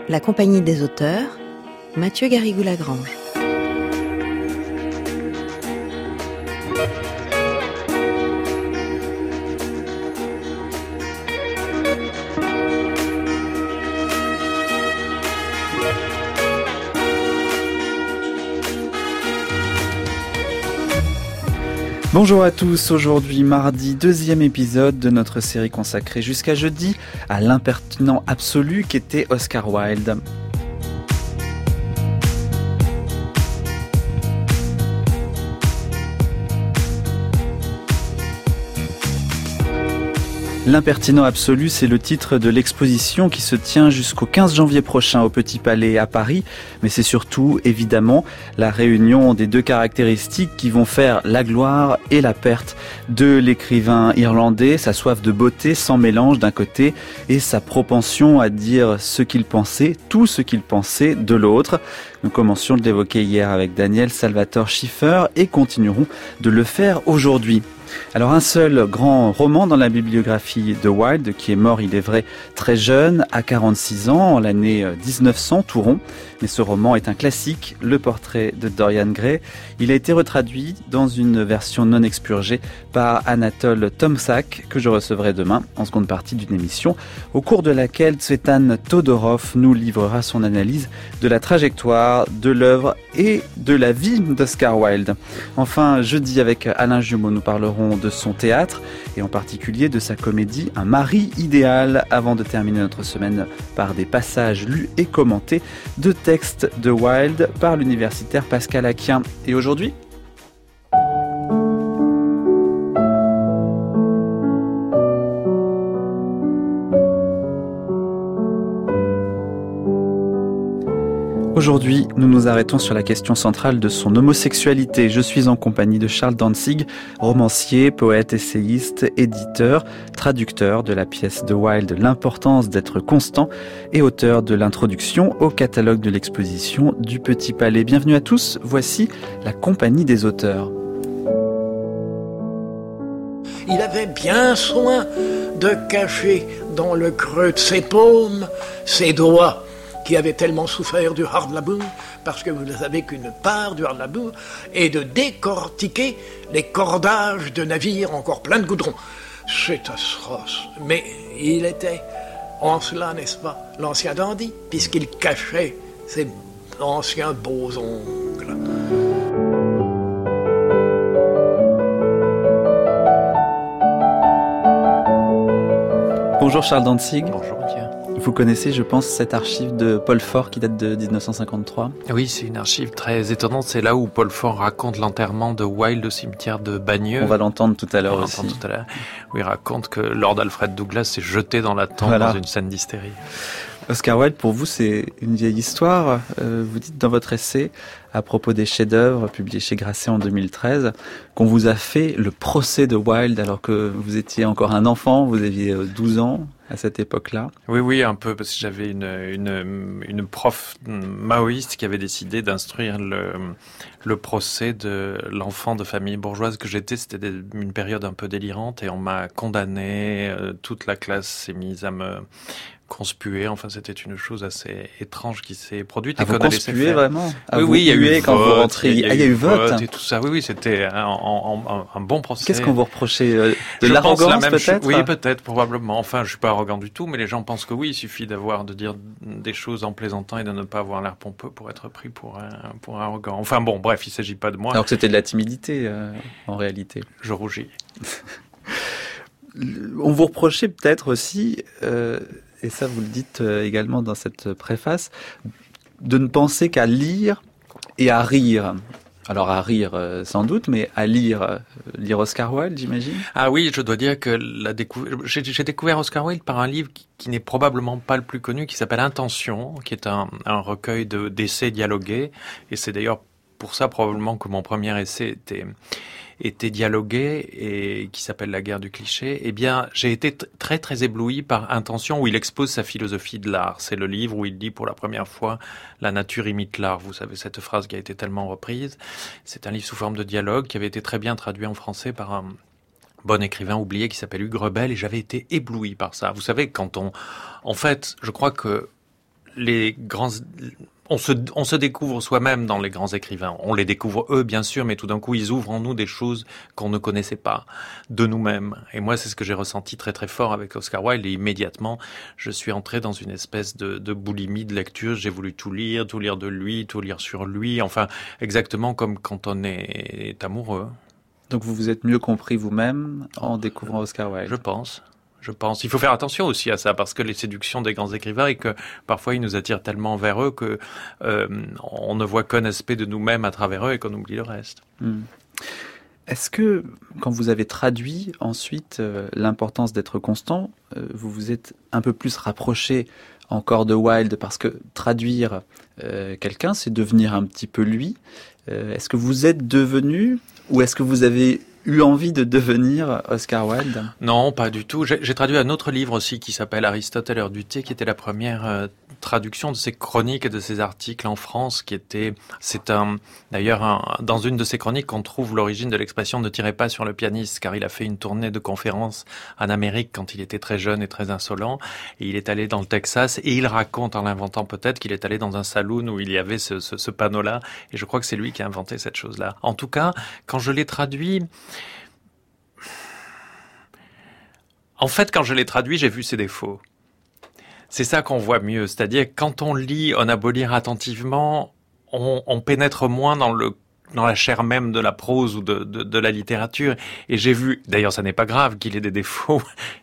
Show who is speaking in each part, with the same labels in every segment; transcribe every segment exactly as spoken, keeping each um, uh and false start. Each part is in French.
Speaker 1: La Compagnie des auteurs, Mathieu Garrigou-Lagrange.
Speaker 2: Bonjour à tous, aujourd'hui mardi, deuxième épisode de notre série consacrée jusqu'à jeudi à l'impertinent absolu qu'était Oscar Wilde. L'impertinent absolu, c'est le titre de l'exposition qui se tient jusqu'au quinze janvier prochain au Petit Palais à Paris. Mais c'est surtout, évidemment, la réunion des deux caractéristiques qui vont faire la gloire et la perte de l'écrivain irlandais, sa soif de beauté sans mélange d'un côté et sa propension à dire ce qu'il pensait, tout ce qu'il pensait de l'autre. Nous commencions de l'évoquer hier avec Daniel Salvatore Schiffer et continuerons de le faire aujourd'hui. Alors un seul grand roman dans la bibliographie de Wilde, qui est mort, il est vrai, très jeune, à quarante-six ans, en l'année dix-neuf cents, tout rond. Mais ce roman est un classique, Le portrait de Dorian Gray. Il a été retraduit dans une version non expurgée par Anatole Tomczak, que je recevrai demain en seconde partie d'une émission, au cours de laquelle Tsvetan Todorov nous livrera son analyse de la trajectoire, de l'œuvre et de la vie d'Oscar Wilde. Enfin, jeudi, avec Alain Jumeau, nous parlerons de son théâtre et en particulier de sa comédie Un mari idéal, avant de terminer notre semaine par des passages lus et commentés de textes de Wilde par l'universitaire Pascal Acquin. Et aujourd'hui, Aujourd'hui, nous nous arrêtons sur la question centrale de son homosexualité. Je suis en compagnie de Charles Dantzig, romancier, poète, essayiste, éditeur, traducteur de la pièce de Wilde L'importance d'être constant et auteur de l'introduction au catalogue de l'exposition du Petit Palais. Bienvenue à tous, voici la Compagnie des auteurs.
Speaker 3: Il avait bien soin de cacher dans le creux de ses paumes ses doigts qui avait tellement souffert du hard labour, parce que vous ne savez qu'une part du hard labour est de décortiquer les cordages de navires encore pleins de goudron. C'est atroce, mais il était en cela, n'est-ce pas, l'ancien dandy, puisqu'il cachait ses anciens beaux ongles.
Speaker 2: Bonjour Charles Dantzig.
Speaker 4: Bonjour Mathieu.
Speaker 2: Vous connaissez, je pense, cette archive de Paul Fort qui date de dix-neuf cent cinquante-trois.
Speaker 4: Oui, c'est une archive très étonnante. C'est là où Paul Fort raconte l'enterrement de Wilde au cimetière de Bagneux.
Speaker 2: On va l'entendre tout à l'heure
Speaker 4: On va
Speaker 2: aussi.
Speaker 4: l'entendre tout à l'heure. Où il raconte que Lord Alfred Douglas s'est jeté dans la tombe voilà. dans une scène d'hystérie.
Speaker 2: Oscar Wilde, pour vous, c'est une vieille histoire. Euh, vous dites dans votre essai, à propos des chefs-d'œuvre publiés chez Grasset en deux mille treize, qu'on vous a fait le procès de Wilde alors que vous étiez encore un enfant, vous aviez douze ans à cette époque-là.
Speaker 4: Oui, oui, un peu, parce que j'avais une, une, une prof maoïste qui avait décidé d'instruire le, le procès de l'enfant de famille bourgeoise que j'étais. C'était des, une période un peu délirante et on m'a condamné. Euh, toute la classe s'est mise à me conspuer. Enfin, c'était une chose assez étrange qui s'est produite.
Speaker 2: Ah,
Speaker 4: et
Speaker 2: vous
Speaker 4: qu'on
Speaker 2: conspuez vraiment?
Speaker 4: Ah, oui, oui, il y a eu
Speaker 2: quand
Speaker 4: vote,
Speaker 2: vous rentrez.
Speaker 4: Il y a,
Speaker 2: ah, il y a eu vote.
Speaker 4: vote et tout ça. Oui, oui, c'était un, un, un bon procès.
Speaker 2: Qu'est-ce qu'on vous reprochait? De
Speaker 4: je
Speaker 2: l'arrogance,
Speaker 4: la même
Speaker 2: peut-être?
Speaker 4: Cho- oui, peut-être, probablement. Enfin, je suis pas arrogant du tout, mais les gens pensent que oui, il suffit d'avoir, de dire des choses en plaisantant et de ne pas avoir l'air pompeux pour être pris pour un, pour un arrogant. Enfin bon, bref, il s'agit pas de moi.
Speaker 2: Alors que c'était de la timidité, euh, en réalité.
Speaker 4: Je rougis.
Speaker 2: On vous reprochait peut-être aussi, euh, et ça vous le dites également dans cette préface, de ne penser qu'à lire et à rire. Alors à rire euh, sans doute, mais à lire, euh, lire Oscar Wilde, j'imagine.
Speaker 4: Ah oui, je dois dire que la décou... j'ai, j'ai découvert Oscar Wilde par un livre qui, qui n'est probablement pas le plus connu, qui s'appelle Intention, qui est un, un recueil de, d'essais dialogués, et c'est d'ailleurs pour ça probablement que mon premier essai était était dialogué et qui s'appelle La guerre du cliché. Eh bien, j'ai été t- très très ébloui par Intention, où il expose sa philosophie de l'art. C'est le livre où il dit pour la première fois la nature imite l'art. Vous savez cette phrase qui a été tellement reprise. C'est un livre sous forme de dialogue qui avait été très bien traduit en français par un bon écrivain oublié qui s'appelle Hugues Rebel, et j'avais été ébloui par ça. Vous savez, quand on, en fait, je crois que les grands... On se, on se découvre soi-même dans les grands écrivains. On les découvre eux, bien sûr, mais tout d'un coup, ils ouvrent en nous des choses qu'on ne connaissait pas de nous-mêmes. Et moi, c'est ce que j'ai ressenti très très fort avec Oscar Wilde. Et immédiatement, je suis entré dans une espèce de, de boulimie de lecture. J'ai voulu tout lire, tout lire de lui, tout lire sur lui. Enfin, exactement comme quand on est amoureux.
Speaker 2: Donc vous vous êtes mieux compris vous-même en découvrant Oscar Wilde.
Speaker 4: Je pense. Je pense. Il faut faire attention aussi à ça, parce que les séductions des grands écrivains et que parfois ils nous attirent tellement vers eux que euh, on ne voit qu'un aspect de nous-mêmes à travers eux et qu'on oublie le reste.
Speaker 2: Mmh. Est-ce que, quand vous avez traduit ensuite euh, l'importance d'être constant, euh, vous vous êtes un peu plus rapproché encore de Wilde, parce que traduire euh, quelqu'un, c'est devenir un petit peu lui. Euh, est-ce que vous êtes devenu, ou est-ce que vous avez eu envie de devenir Oscar Wilde?
Speaker 4: Non, pas du tout. J'ai, j'ai traduit un autre livre aussi qui s'appelle Aristote à l'heure du thé, qui était la première euh, traduction de ses chroniques et de ses articles en France, qui était, c'est un, d'ailleurs, un, dans une de ses chroniques qu'on trouve l'origine de l'expression ne tirez pas sur le pianiste, car il a fait une tournée de conférences en Amérique quand il était très jeune et très insolent, et il est allé dans le Texas, et il raconte, en l'inventant peut-être, qu'il est allé dans un saloon où il y avait ce, ce, ce panneau-là, et je crois que c'est lui qui a inventé cette chose-là. En tout cas, quand je l'ai traduit, en fait, quand je l'ai traduit, j'ai vu ses défauts. C'est ça qu'on voit mieux. C'est-à-dire, quand on lit, on a beau lire attentivement, on, on pénètre moins dans le dans la chair même de la prose ou de, de, de la littérature. Et j'ai vu, d'ailleurs, ça n'est pas grave qu'il ait des défauts.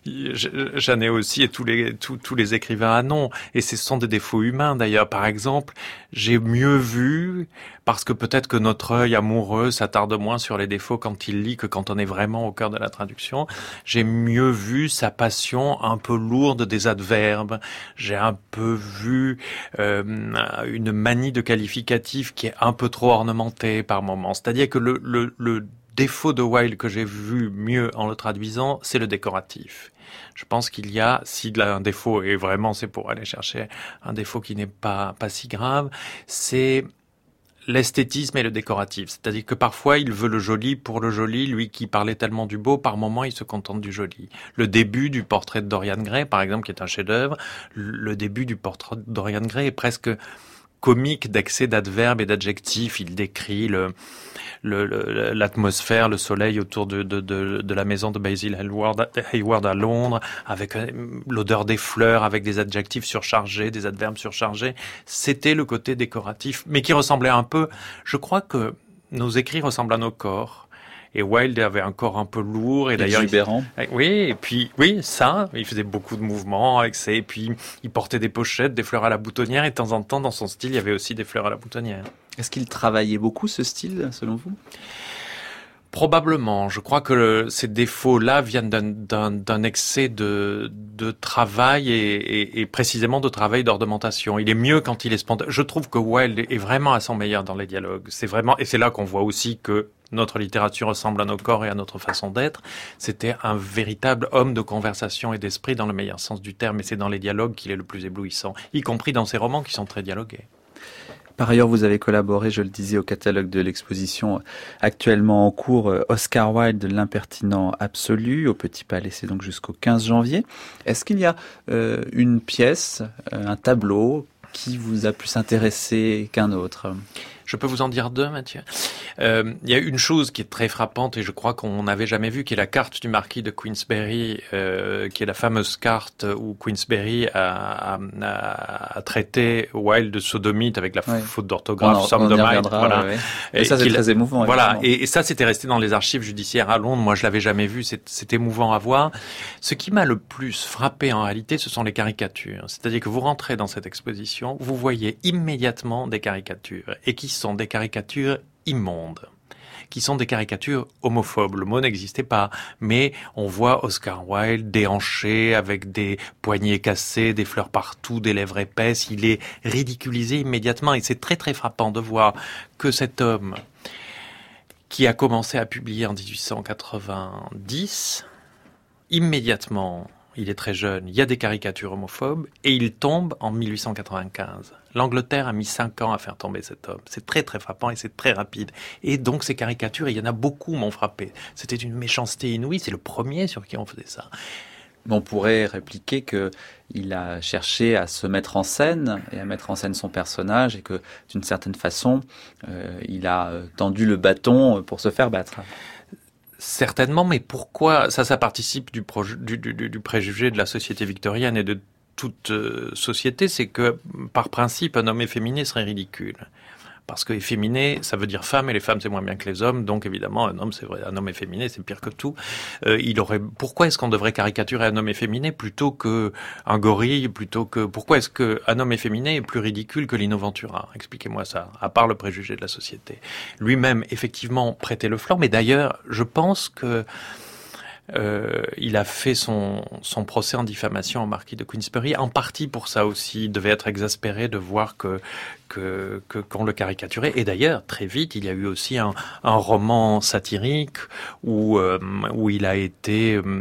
Speaker 4: J'en ai aussi, et tous les, tous, tous les écrivains en ont. Et ce sont des défauts humains, d'ailleurs. Par exemple, j'ai mieux vu, parce que peut-être que notre œil amoureux s'attarde moins sur les défauts quand il lit que quand on est vraiment au cœur de la traduction. J'ai mieux vu sa passion un peu lourde des adverbes. J'ai un peu vu euh, une manie de qualificatif qui est un peu trop ornementée par moment. C'est-à-dire que le, le, le défaut de Wilde que j'ai vu mieux en le traduisant, c'est le décoratif. Je pense qu'il y a, s'il a un défaut, et vraiment c'est pour aller chercher un défaut qui n'est pas, pas si grave, c'est l'esthétisme et le décoratif. C'est-à-dire que parfois, il veut le joli pour le joli. Lui qui parlait tellement du beau, par moments, il se contente du joli. Le début du portrait de Dorian Gray, par exemple, qui est un chef-d'œuvre, le début du portrait de Dorian Gray est presque comique d'excès d'adverbes et d'adjectifs. Il décrit le, le, le, l'atmosphère, le soleil autour de, de, de, de la maison de Basil Hayward, Hayward à Londres, avec l'odeur des fleurs, avec des adjectifs surchargés, des adverbes surchargés. C'était le côté décoratif, mais qui ressemblait un peu... Je crois que nos écrits ressemblent à nos corps. Et Wilde avait un corps un peu lourd et, et d'ailleurs
Speaker 2: exubérant.
Speaker 4: Il, oui, et puis oui, ça, il faisait beaucoup de mouvements avec ça, et puis il portait des pochettes, des fleurs à la boutonnière, et de temps en temps dans son style, il y avait aussi des fleurs à la boutonnière.
Speaker 2: Est-ce qu'il travaillait beaucoup ce style, selon vous ?
Speaker 4: Probablement. Je crois que le, ces défauts-là viennent d'un, d'un, d'un excès de, de travail et, et, et précisément de travail d'ornementation. Il est mieux quand il est spontané. Je trouve que Wilde est vraiment à son meilleur dans les dialogues. C'est vraiment, et c'est là qu'on voit aussi que notre littérature ressemble à nos corps et à notre façon d'être. C'était un véritable homme de conversation et d'esprit dans le meilleur sens du terme. Et c'est dans les dialogues qu'il est le plus éblouissant, y compris dans ses romans qui sont très dialogués.
Speaker 2: Par ailleurs, vous avez collaboré, je le disais, au catalogue de l'exposition actuellement en cours Oscar Wilde de l'impertinent absolu au Petit Palais, c'est donc jusqu'au quinze janvier. Est-ce qu'il y a euh, une pièce, un tableau qui vous a plus intéressé qu'un autre ?
Speaker 4: Je peux vous en dire deux, Mathieu. Euh, il y a une chose qui est très frappante et je crois qu'on n'avait jamais vu, qui est la carte du marquis de Queensberry, euh, qui est la fameuse carte où Queensberry a, a, a traité Wilde de sodomite avec la ouais. faute d'orthographe, somme de might. Voilà.
Speaker 2: Ouais, ouais. Et, et ça, c'est très émouvant.
Speaker 4: Voilà. Et, et ça, c'était resté dans les archives judiciaires à Londres. Moi, je l'avais jamais vu. C'est, c'est émouvant à voir. Ce qui m'a le plus frappé en réalité, ce sont les caricatures. C'est-à-dire que vous rentrez dans cette exposition, vous voyez immédiatement des caricatures et qui sont des caricatures immondes, qui sont des caricatures homophobes. Le mot n'existait pas, mais on voit Oscar Wilde déhanché, avec des poignets cassés, des fleurs partout, des lèvres épaisses. Il est ridiculisé immédiatement et c'est très très frappant de voir que cet homme qui a commencé à publier en dix-huit cent quatre-vingt-dix, immédiatement, il est très jeune, il y a des caricatures homophobes et il tombe en dix-huit cent quatre-vingt-quinze. L'Angleterre a mis cinq ans à faire tomber cet homme. C'est très très frappant et c'est très rapide. Et donc ces caricatures, il y en a beaucoup m'ont frappé. C'était une méchanceté inouïe, c'est le premier sur qui on faisait ça.
Speaker 2: On pourrait répliquer qu'il a cherché à se mettre en scène et à mettre en scène son personnage et que, d'une certaine façon, euh, il a tendu le bâton pour se faire battre.
Speaker 4: Certainement, mais pourquoi ça, ça participe du, proje- du, du, du préjugé de la société victorienne et de toute euh, société, c'est que, par principe, un homme efféminé serait ridicule. Parce que efféminé, ça veut dire femme, et les femmes c'est moins bien que les hommes, donc évidemment un homme c'est vrai, un homme efféminé c'est pire que tout. Euh, il aurait, pourquoi est-ce qu'on devrait caricaturer un homme efféminé plutôt que un gorille, plutôt que, pourquoi est-ce que un homme efféminé est plus ridicule que Lino Ventura? Expliquez-moi ça. À part le préjugé de la société, lui-même effectivement prêtait le flanc, mais d'ailleurs je pense que Euh, il a fait son, son procès en diffamation au marquis de Queensberry, en partie pour ça aussi. Il devait être exaspéré de voir que, que, que, qu'on le caricaturait. Et d'ailleurs, très vite, il y a eu aussi un, un roman satirique où, euh, où il a été euh,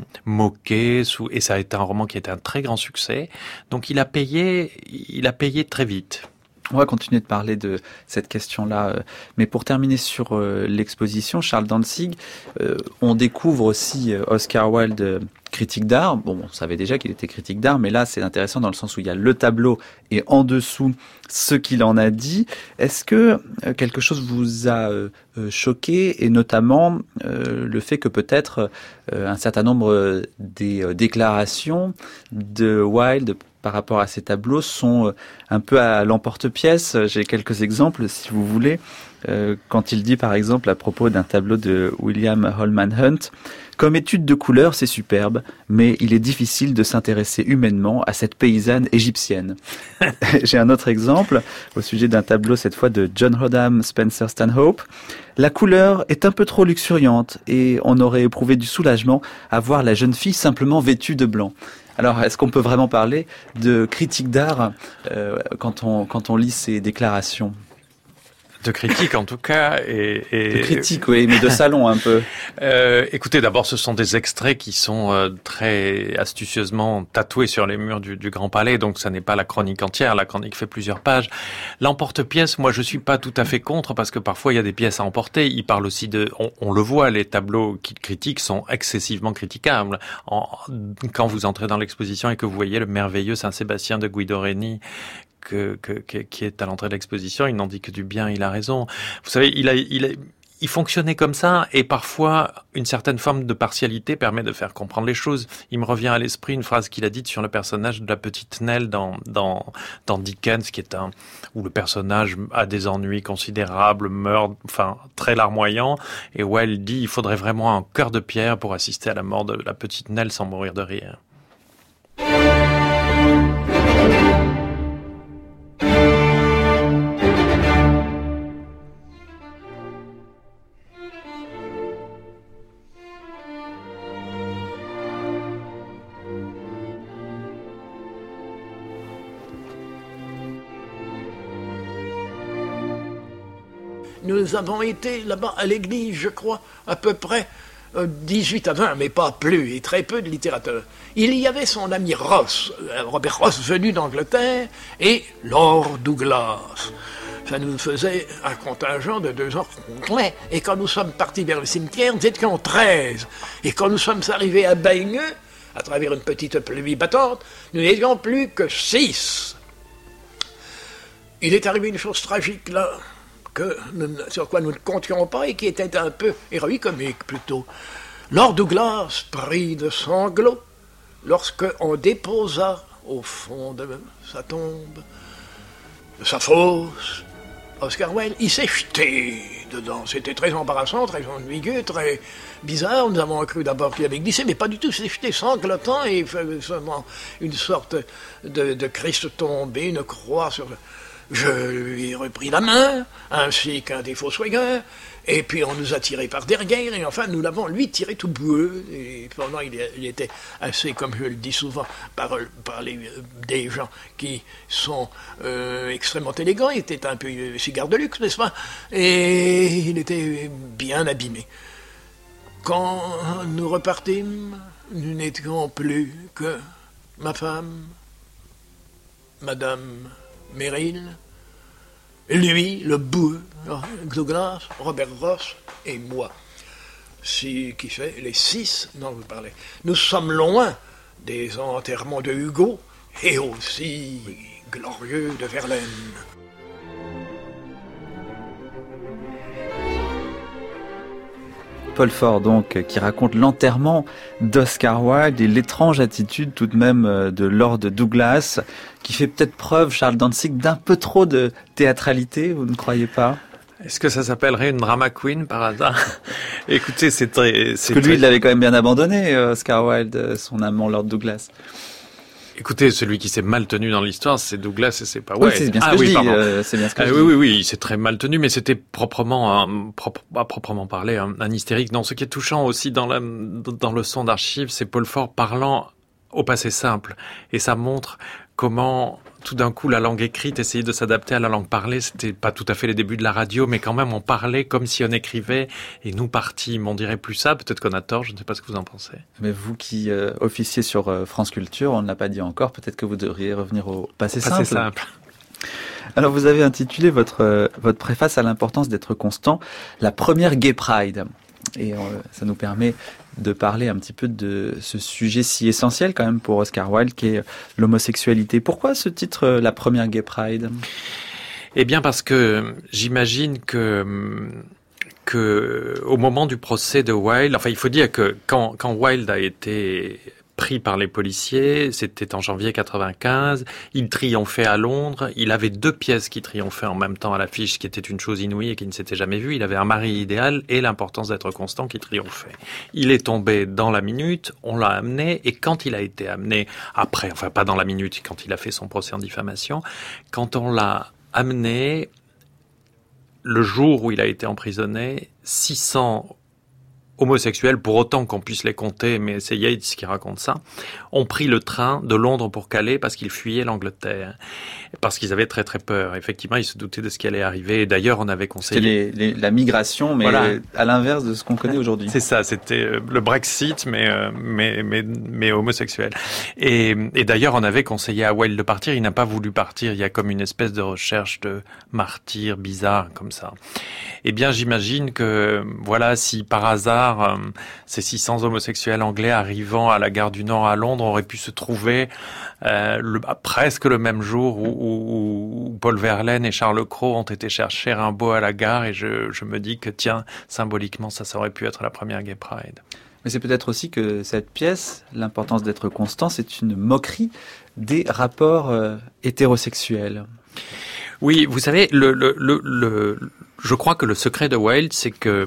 Speaker 4: moqué, sous, et ça a été un roman qui a été un très grand succès. Donc il a payé, il a payé très vite.
Speaker 2: On va continuer de parler de cette question-là. Mais pour terminer sur euh, l'exposition, Charles Dantzig, euh, on découvre aussi euh, Oscar Wilde euh, critique d'art. Bon, on savait déjà qu'il était critique d'art, mais là, c'est intéressant dans le sens où il y a le tableau et en dessous ce qu'il en a dit. Est-ce que euh, quelque chose vous a euh, choqué, et notamment euh, le fait que peut-être euh, un certain nombre des euh, déclarations de Wilde par rapport à ces tableaux sont un peu à l'emporte-pièce? J'ai quelques exemples, si vous voulez. Euh, quand il dit, par exemple, à propos d'un tableau de William Holman Hunt, « Comme étude de couleur, c'est superbe, mais il est difficile de s'intéresser humainement à cette paysanne égyptienne. » J'ai un autre exemple, au sujet d'un tableau, cette fois de John Rodham Spencer Stanhope. « La couleur est un peu trop luxuriante et on aurait éprouvé du soulagement à voir la jeune fille simplement vêtue de blanc. » Alors, est-ce qu'on peut vraiment parler de critique d'art euh, quand on, quand on lit ces déclarations ?
Speaker 4: De critique en tout cas. Et, et...
Speaker 2: De critique, oui, mais de salon un peu.
Speaker 4: Euh, écoutez, d'abord, ce sont des extraits qui sont euh, très astucieusement tatoués sur les murs du, du Grand Palais, donc ça n'est pas la chronique entière, la chronique fait plusieurs pages. L'emporte-pièce, moi je suis pas tout à fait contre, parce que parfois il y a des pièces à emporter. Il parle aussi de... On, on le voit, les tableaux qu'il critique sont excessivement critiquables. En, quand vous entrez dans l'exposition et que vous voyez le merveilleux Saint-Sébastien de Guido Reni, Que, que, que, qui est à l'entrée de l'exposition, il n'en dit que du bien, il a raison. Vous savez, il a, il a, il fonctionnait comme ça, et parfois, une certaine forme de partialité permet de faire comprendre les choses. Il me revient à l'esprit une phrase qu'il a dite sur le personnage de la petite Nell dans, dans, dans Dickens, qui est un, où le personnage a des ennuis considérables, meurt, enfin, très larmoyant, et où elle dit, il faudrait vraiment un cœur de pierre pour assister à la mort de la petite Nell sans mourir de rire.
Speaker 3: Nous avons été là-bas à l'église, je crois, à peu près euh, dix-huit à vingt, mais pas plus, et très peu de littérateurs. Il y avait son ami Ross, Robert Ross, venu d'Angleterre, et Lord Douglas. Ça nous faisait un contingent de deux ans complet. Et quand nous sommes partis vers le cimetière, nous étions treize. Et quand nous sommes arrivés à Bagneux, à travers une petite pluie battante, nous n'étions plus que six. Il est arrivé une chose tragique là, que nous, sur quoi nous ne comptions pas et qui était un peu héroïque-comique plutôt. Lord Douglas, pris de sanglots, lorsqu'on déposa au fond de sa tombe, de sa fosse, Oscar Wilde, il s'est jeté dedans. C'était très embarrassant, très ennuyeux, très bizarre. Nous avons cru d'abord qu'il avait glissé, mais pas du tout. Il s'est jeté sanglotant et faisant une sorte de, de Christ tombé, une croix sur le... Je lui ai repris la main, ainsi qu'un des fossoyeurs, et puis on nous a tirés par derrière, et enfin nous l'avons, lui, tiré tout boueux, et pendant il, il était assez, comme je le dis souvent, par, par les, des gens qui sont euh, extrêmement élégants, il était un peu cigare de luxe, n'est-ce pas, et il était bien abîmé. Quand nous repartîmes, nous n'étions plus que ma femme, Madame Merrill, lui, le boueux, Douglas, Robert Ross et moi. Si, qui fait les six dont vous parlez. Nous sommes loin des enterrements de Hugo et aussi glorieux de Verlaine.
Speaker 2: Paul Fort, donc, qui raconte l'enterrement d'Oscar Wilde et l'étrange attitude tout de même de Lord Douglas, qui fait peut-être preuve, Charles Dantzig, d'un peu trop de théâtralité, vous ne croyez pas ?
Speaker 4: Est-ce que ça s'appellerait une drama queen par hasard ? Écoutez, c'est très...
Speaker 2: C'est Parce que lui, très... il l'avait quand même bien abandonné, Oscar Wilde, son amant Lord Douglas.
Speaker 4: Écoutez, celui qui s'est mal tenu dans l'histoire, c'est Douglas et c'est pas Wilde.
Speaker 2: Oui, c'est bien ce
Speaker 4: ah,
Speaker 2: que
Speaker 4: oui,
Speaker 2: je dis.
Speaker 4: Euh,
Speaker 2: c'est bien ce que
Speaker 4: ah,
Speaker 2: je
Speaker 4: oui,
Speaker 2: dis.
Speaker 4: oui, oui, il s'est très mal tenu, mais c'était proprement, un, propre, à proprement parler, un, un hystérique. Non, ce qui est touchant aussi dans, la, dans le son d'archives, c'est Paul Fort parlant au passé simple. Et ça montre comment, tout d'un coup, la langue écrite essayait de s'adapter à la langue parlée. C'était pas tout à fait les débuts de la radio, mais quand même, on parlait comme si on écrivait. Et nous partîmes, on dirait plus ça. Peut-être qu'on a tort, je ne sais pas ce que vous en pensez.
Speaker 2: Mais vous qui euh, officiez sur euh, France Culture, on ne l'a pas dit encore, peut-être que vous devriez revenir au passé,
Speaker 4: passé
Speaker 2: simple.
Speaker 4: simple.
Speaker 2: Alors, vous avez intitulé votre, euh, votre préface à l'importance d'être constant, la première Gay Pride. Et euh, ça nous permet de parler un petit peu de ce sujet si essentiel quand même pour Oscar Wilde, qui est l'homosexualité. Pourquoi ce titre, la première Gay Pride ?
Speaker 4: Eh bien parce que j'imagine que, que au moment du procès de Wilde, enfin il faut dire que quand, quand Wilde a été pris par les policiers, c'était en janvier quatre-vingt-quinze, il triomphait à Londres, il avait deux pièces qui triomphaient en même temps à l'affiche, ce qui était une chose inouïe et qui ne s'était jamais vue. Il avait un mari idéal et l'importance d'être constant qui triomphait. Il est tombé dans la minute, on l'a amené, et quand il a été amené, après, enfin pas dans la minute, quand il a fait son procès en diffamation, quand on l'a amené, le jour où il a été emprisonné, six cents homosexuels, pour autant qu'on puisse les compter, mais c'est Yates qui raconte ça, ont pris le train de Londres pour Calais parce qu'ils fuyaient l'Angleterre. Parce qu'ils avaient très très peur. Effectivement, ils se doutaient de ce qui allait arriver. Et d'ailleurs, on avait conseillé...
Speaker 2: C'était les, les, la migration, mais voilà. À l'inverse de ce qu'on connaît aujourd'hui.
Speaker 4: C'est ça, c'était le Brexit, mais, mais, mais, mais homosexuel. Et, et d'ailleurs, on avait conseillé à Wilde de partir. Il n'a pas voulu partir. Il y a comme une espèce de recherche de martyr bizarre, comme ça. Eh bien, j'imagine que, voilà, si par hasard, Euh, ces six cents homosexuels anglais arrivant à la gare du Nord à Londres auraient pu se trouver euh, le, presque le même jour où, où, où Paul Verlaine et Charles Cros ont été chercher Rimbaud à la gare, et je, je me dis que tiens, symboliquement, ça, ça aurait pu être la première Gay Pride.
Speaker 2: Mais c'est peut-être aussi que cette pièce, l'importance d'être constant, c'est une moquerie des rapports euh, hétérosexuels.
Speaker 4: Oui, vous savez, le, le, le, le, je crois que le secret de Wilde, c'est que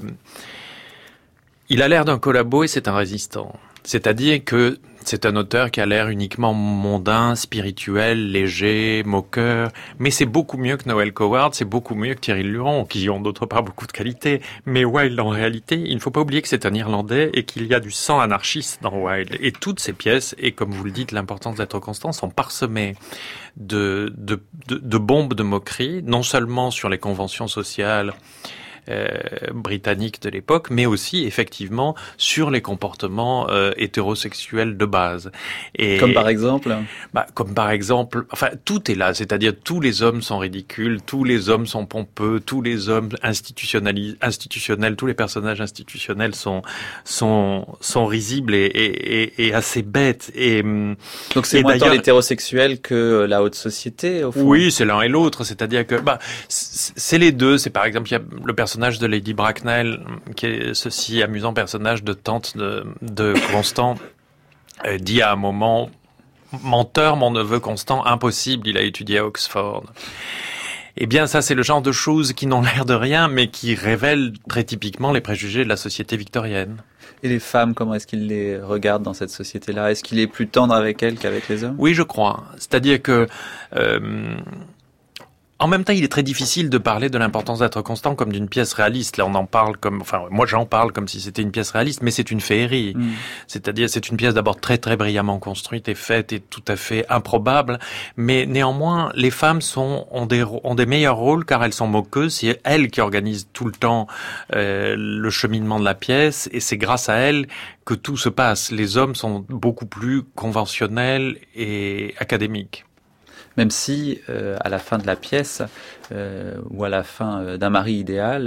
Speaker 4: il a l'air d'un collabo et c'est un résistant. C'est-à-dire que c'est un auteur qui a l'air uniquement mondain, spirituel, léger, moqueur. Mais c'est beaucoup mieux que Noël Coward, c'est beaucoup mieux que Thierry Luron, qui ont d'autre part beaucoup de qualités. Mais Wilde, en réalité, il ne faut pas oublier que c'est un Irlandais et qu'il y a du sang anarchiste dans Wilde. Et toutes ces pièces, et comme vous le dites, l'importance d'être constant, sont parsemées de, de, de, de bombes de moquerie, non seulement sur les conventions sociales Euh, britannique de l'époque, mais aussi effectivement sur les comportements euh, hétérosexuels de base.
Speaker 2: Et comme par exemple
Speaker 4: bah, Comme par exemple, enfin tout est là, c'est-à-dire tous les hommes sont ridicules, tous les hommes sont pompeux, tous les hommes institutionnels, institutionnels tous les personnages institutionnels sont sont sont risibles et, et, et, et assez bêtes. Et
Speaker 2: donc c'est et moins tant l'hétérosexuel que la haute société au fond.
Speaker 4: Oui, c'est l'un et l'autre, c'est-à-dire que bah c'est les deux. C'est par exemple il y a le personnage de Lady Bracknell, qui est ceci amusant personnage de tante de, de Constant, euh, dit à un moment « Menteur, mon neveu Constant, impossible, il a étudié à Oxford ». Eh bien, ça, c'est le genre de choses qui n'ont l'air de rien, mais qui révèlent très typiquement les préjugés de la société victorienne.
Speaker 2: Et les femmes, comment est-ce qu'ils les regardent dans cette société-là ? Est-ce qu'il est plus tendre avec elles qu'avec les hommes ?
Speaker 4: Oui, je crois. C'est-à-dire que... Euh, En même temps, il est très difficile de parler de l'importance d'être constant comme d'une pièce réaliste. Là, on en parle comme, enfin, moi j'en parle comme si c'était une pièce réaliste, mais c'est une féerie. Mmh. C'est-à-dire, c'est une pièce d'abord très très brillamment construite et faite et tout à fait improbable. Mais néanmoins, les femmes sont ont des ont des meilleurs rôles car elles sont moqueuses. C'est elles qui organisent tout le temps euh, le cheminement de la pièce, et c'est grâce à elles que tout se passe. Les hommes sont beaucoup plus conventionnels et académiques.
Speaker 2: Même si, euh, à la fin de la pièce, euh, ou à la fin euh, d'un mari idéal,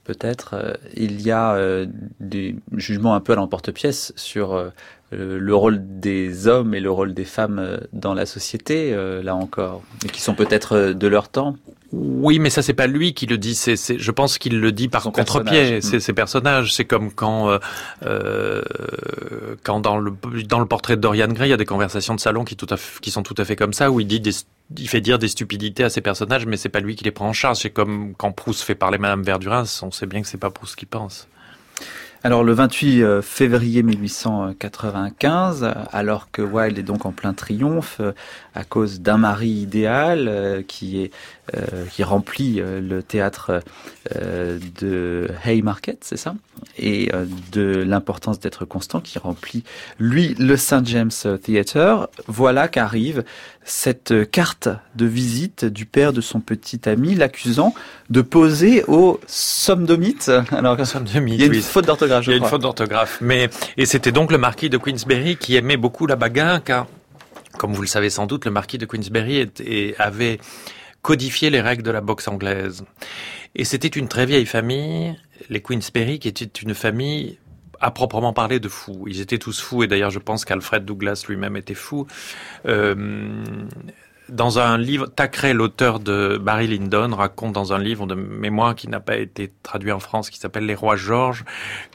Speaker 2: peut-être, euh, il y a euh, des jugements un peu à l'emporte-pièce sur euh, le rôle des hommes et le rôle des femmes dans la société, euh, là encore, et qui sont peut-être de leur temps.
Speaker 4: Oui, mais ça c'est pas lui qui le dit. C'est, c'est, je pense qu'il le dit par
Speaker 2: Son
Speaker 4: contre-pied.
Speaker 2: personnage.
Speaker 4: C'est ses personnages. C'est comme quand, euh, euh, quand dans le dans le portrait de Dorian Gray, il y a des conversations de salon qui tout à fait, qui sont tout à fait comme ça, où il dit des, il fait dire des stupidités à ses personnages, mais c'est pas lui qui les prend en charge. C'est comme quand Proust fait parler Madame Verdurin. On sait bien que c'est pas Proust qui pense.
Speaker 2: Alors le vingt-huit février mille huit cent quatre-vingt-quinze, alors que Wilde est donc en plein triomphe à cause d'un mari idéal euh, qui est euh, qui remplit euh, le théâtre euh, de Haymarket, c'est ça, et euh, de l'importance d'être constant, qui remplit lui le Saint James Theatre, voilà qu'arrive cette carte de visite du père de son petit ami, l'accusant de poser au sodomite. Alors,
Speaker 4: Sodomite,
Speaker 2: il y a une
Speaker 4: oui.
Speaker 2: faute d'orthographe, je
Speaker 4: Il y a
Speaker 2: crois.
Speaker 4: une faute d'orthographe. Mais, et c'était donc le marquis de Queensberry qui aimait beaucoup la bagarre, car, comme vous le savez sans doute, le marquis de Queensberry est, et avait codifié les règles de la boxe anglaise. Et c'était une très vieille famille, les Queensberry, qui était une famille à proprement parler de fous. Ils étaient tous fous, et d'ailleurs je pense qu'Alfred Douglas lui-même était fou. Euh, dans un livre, Thackeray, l'auteur de Barry Lyndon, raconte dans un livre de mémoire qui n'a pas été traduit en France, qui s'appelle Les Rois Georges,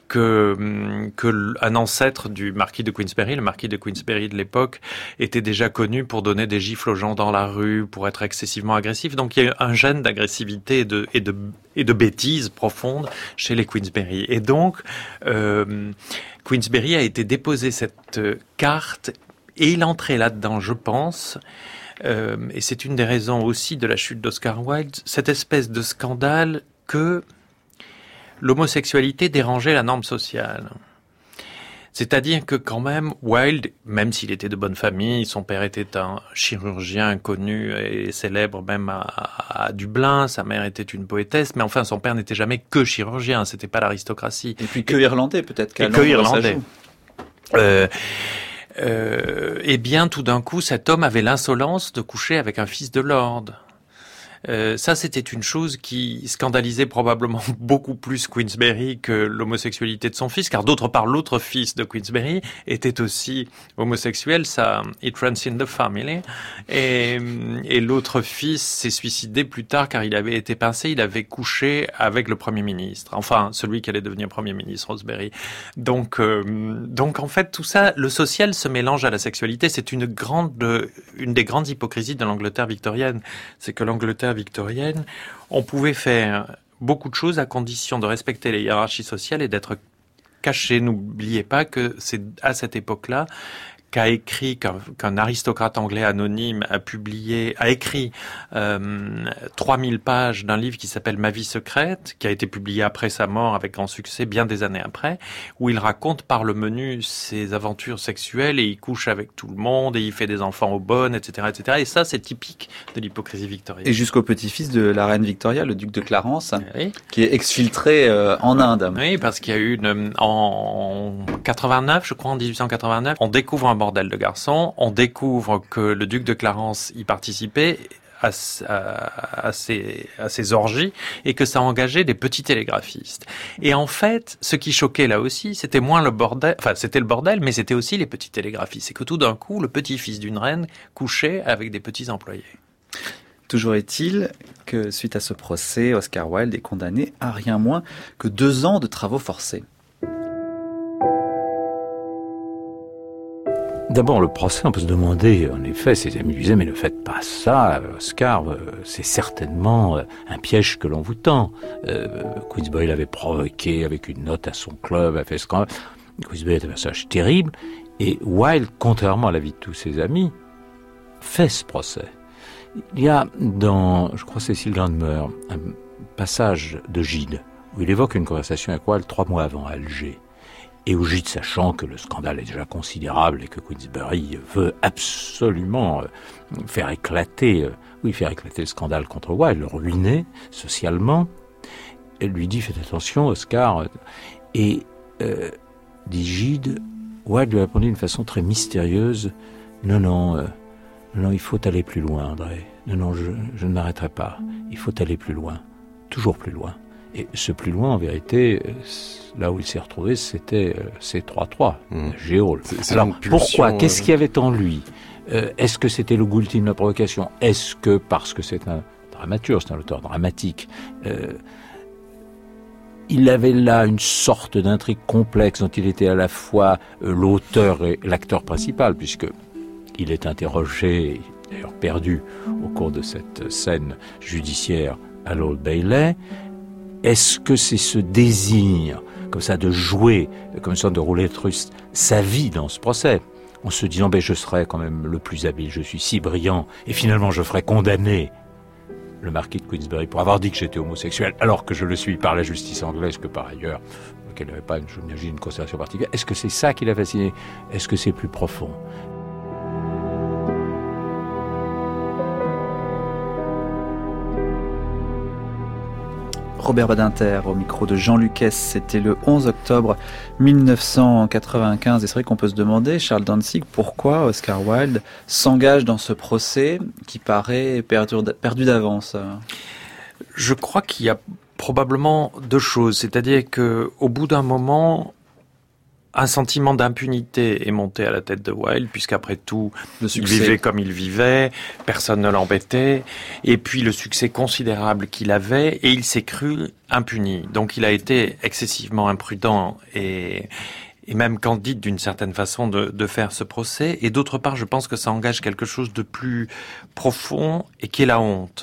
Speaker 4: que, que un ancêtre du marquis de Queensberry, le marquis de Queensberry de l'époque, était déjà connu pour donner des gifles aux gens dans la rue, pour être excessivement agressif. Donc il y a un gène d'agressivité et de, et de, et de bêtise profonde chez les Queensberry. Et donc, euh, Queensberry a été déposé cette carte, et il entrait là-dedans, je pense, euh, et c'est une des raisons aussi de la chute d'Oscar Wilde, cette espèce de scandale que l'homosexualité dérangeait la norme sociale. C'est-à-dire que quand même, Wilde, même s'il était de bonne famille, son père était un chirurgien connu et célèbre même à, à Dublin, sa mère était une poétesse, mais enfin son père n'était jamais que chirurgien, c'était pas l'aristocratie.
Speaker 2: Et puis que irlandais peut-être.
Speaker 4: Et que irlandais. Euh, euh, eh bien, tout d'un coup, cet homme avait l'insolence de coucher avec un fils de lord. Euh, ça, c'était une chose qui scandalisait probablement beaucoup plus Queensberry que l'homosexualité de son fils, car d'autre part, l'autre fils de Queensberry était aussi homosexuel, ça, it runs in the family, et, et l'autre fils s'est suicidé plus tard car il avait été pincé, il avait couché avec le Premier ministre, enfin, celui qui allait devenir Premier ministre, Rosebery. Donc, euh, donc en fait, tout ça, le social se mélange à la sexualité, c'est une grande, une des grandes hypocrisies de l'Angleterre victorienne, c'est que l'Angleterre victorienne, on pouvait faire beaucoup de choses à condition de respecter les hiérarchies sociales et d'être caché. N'oubliez pas que c'est à cette époque-là qu'a écrit, qu'un, qu'un aristocrate anglais anonyme a publié, a écrit euh, trois mille pages d'un livre qui s'appelle Ma vie secrète, qui a été publié après sa mort avec grand succès, bien des années après, où il raconte par le menu ses aventures sexuelles et il couche avec tout le monde et il fait des enfants aux bonnes, et cetera, et cetera. Et ça, c'est typique de l'hypocrisie victorienne.
Speaker 2: Et jusqu'au petit-fils de la reine Victoria, le duc de Clarence,
Speaker 4: oui.
Speaker 2: qui est exfiltré euh, en Inde.
Speaker 4: Oui, parce qu'il y a eu une, en quatre-vingt-neuf, je crois en dix-huit cent quatre-vingt-neuf, on découvre un bordel de garçons, on découvre que le duc de Clarence y participait à, à, à, ces, à ces orgies et que ça engageait des petits télégraphistes. Et en fait, ce qui choquait là aussi, c'était moins le bordel, enfin c'était le bordel, mais c'était aussi les petits télégraphistes. C'est que tout d'un coup, le petit-fils d'une reine couchait avec des petits employés.
Speaker 2: Toujours est-il que suite à ce procès, Oscar Wilde est condamné à rien moins que deux ans de travaux forcés.
Speaker 5: D'abord, le procès, on peut se demander, en effet, ses amis lui disaient, mais ne faites pas ça, Oscar, c'est certainement un piège que l'on vous tend. Euh, Queensberry l'avait provoqué avec une note à son club, a fait scandale. Queensberry est un personnage terrible, et Wilde, contrairement à l'avis de tous ses amis, fait ce procès. Il y a dans, je crois, Cécile Grandmer, un passage de Gide, où il évoque une conversation avec Wilde trois mois avant, à Alger. Et au Gide, sachant que le scandale est déjà considérable et que Queensberry veut absolument faire éclater, oui, faire éclater le scandale contre Wilde, le ruiner socialement, elle lui dit, faites attention, Oscar. Et, euh, dit Gide, Wilde lui a répondu d'une façon très mystérieuse, non, non, euh, non, il faut aller plus loin, André. Non, non, je, je ne m'arrêterai pas. Il faut aller plus loin, toujours plus loin. Et ce plus loin, en vérité, là où il s'est retrouvé, c'était C trois trois, mmh. Géaule. C'est, c'est Alors, pourquoi ? Qu'est-ce qu'il y avait en lui ? euh, Est-ce que c'était le goût ultime de la provocation ? Est-ce que, parce que c'est un dramaturge, c'est un auteur dramatique, euh, il avait là une sorte d'intrigue complexe dont il était à la fois euh, l'auteur et l'acteur principal, puisque il est interrogé, d'ailleurs perdu au cours de cette scène judiciaire à l'Old Bailey. Est-ce que c'est ce désir, comme ça, de jouer, comme ça, de roulette russe, sa vie dans ce procès, en se disant, ben, je serai quand même le plus habile, je suis si brillant, et finalement je ferai condamner le marquis de Queensberry pour avoir dit que j'étais homosexuel, alors que je le suis par la justice anglaise, que par ailleurs, qu'elle n'avait pas, j'imagine, une considération particulière. Est-ce que c'est ça qui l'a fasciné ? Est-ce que c'est plus profond ?
Speaker 2: Robert Badinter au micro de Jean Lucas, c'était le onze octobre mille neuf cent quatre-vingt-quinze. Et c'est vrai qu'on peut se demander, Charles Dantzig, pourquoi Oscar Wilde s'engage dans ce procès qui paraît perdu d'avance.
Speaker 4: Je crois qu'il y a probablement deux choses. C'est-à-dire qu'au bout d'un moment, un sentiment d'impunité est monté à la tête de Wilde, puisqu'après tout, il vivait comme il vivait, personne ne l'embêtait, et puis le succès considérable qu'il avait, et il s'est cru impuni. Donc il a été excessivement imprudent et, et même candide d'une certaine façon de, de faire ce procès. Et d'autre part, je pense que ça engage quelque chose de plus profond et qui est la honte.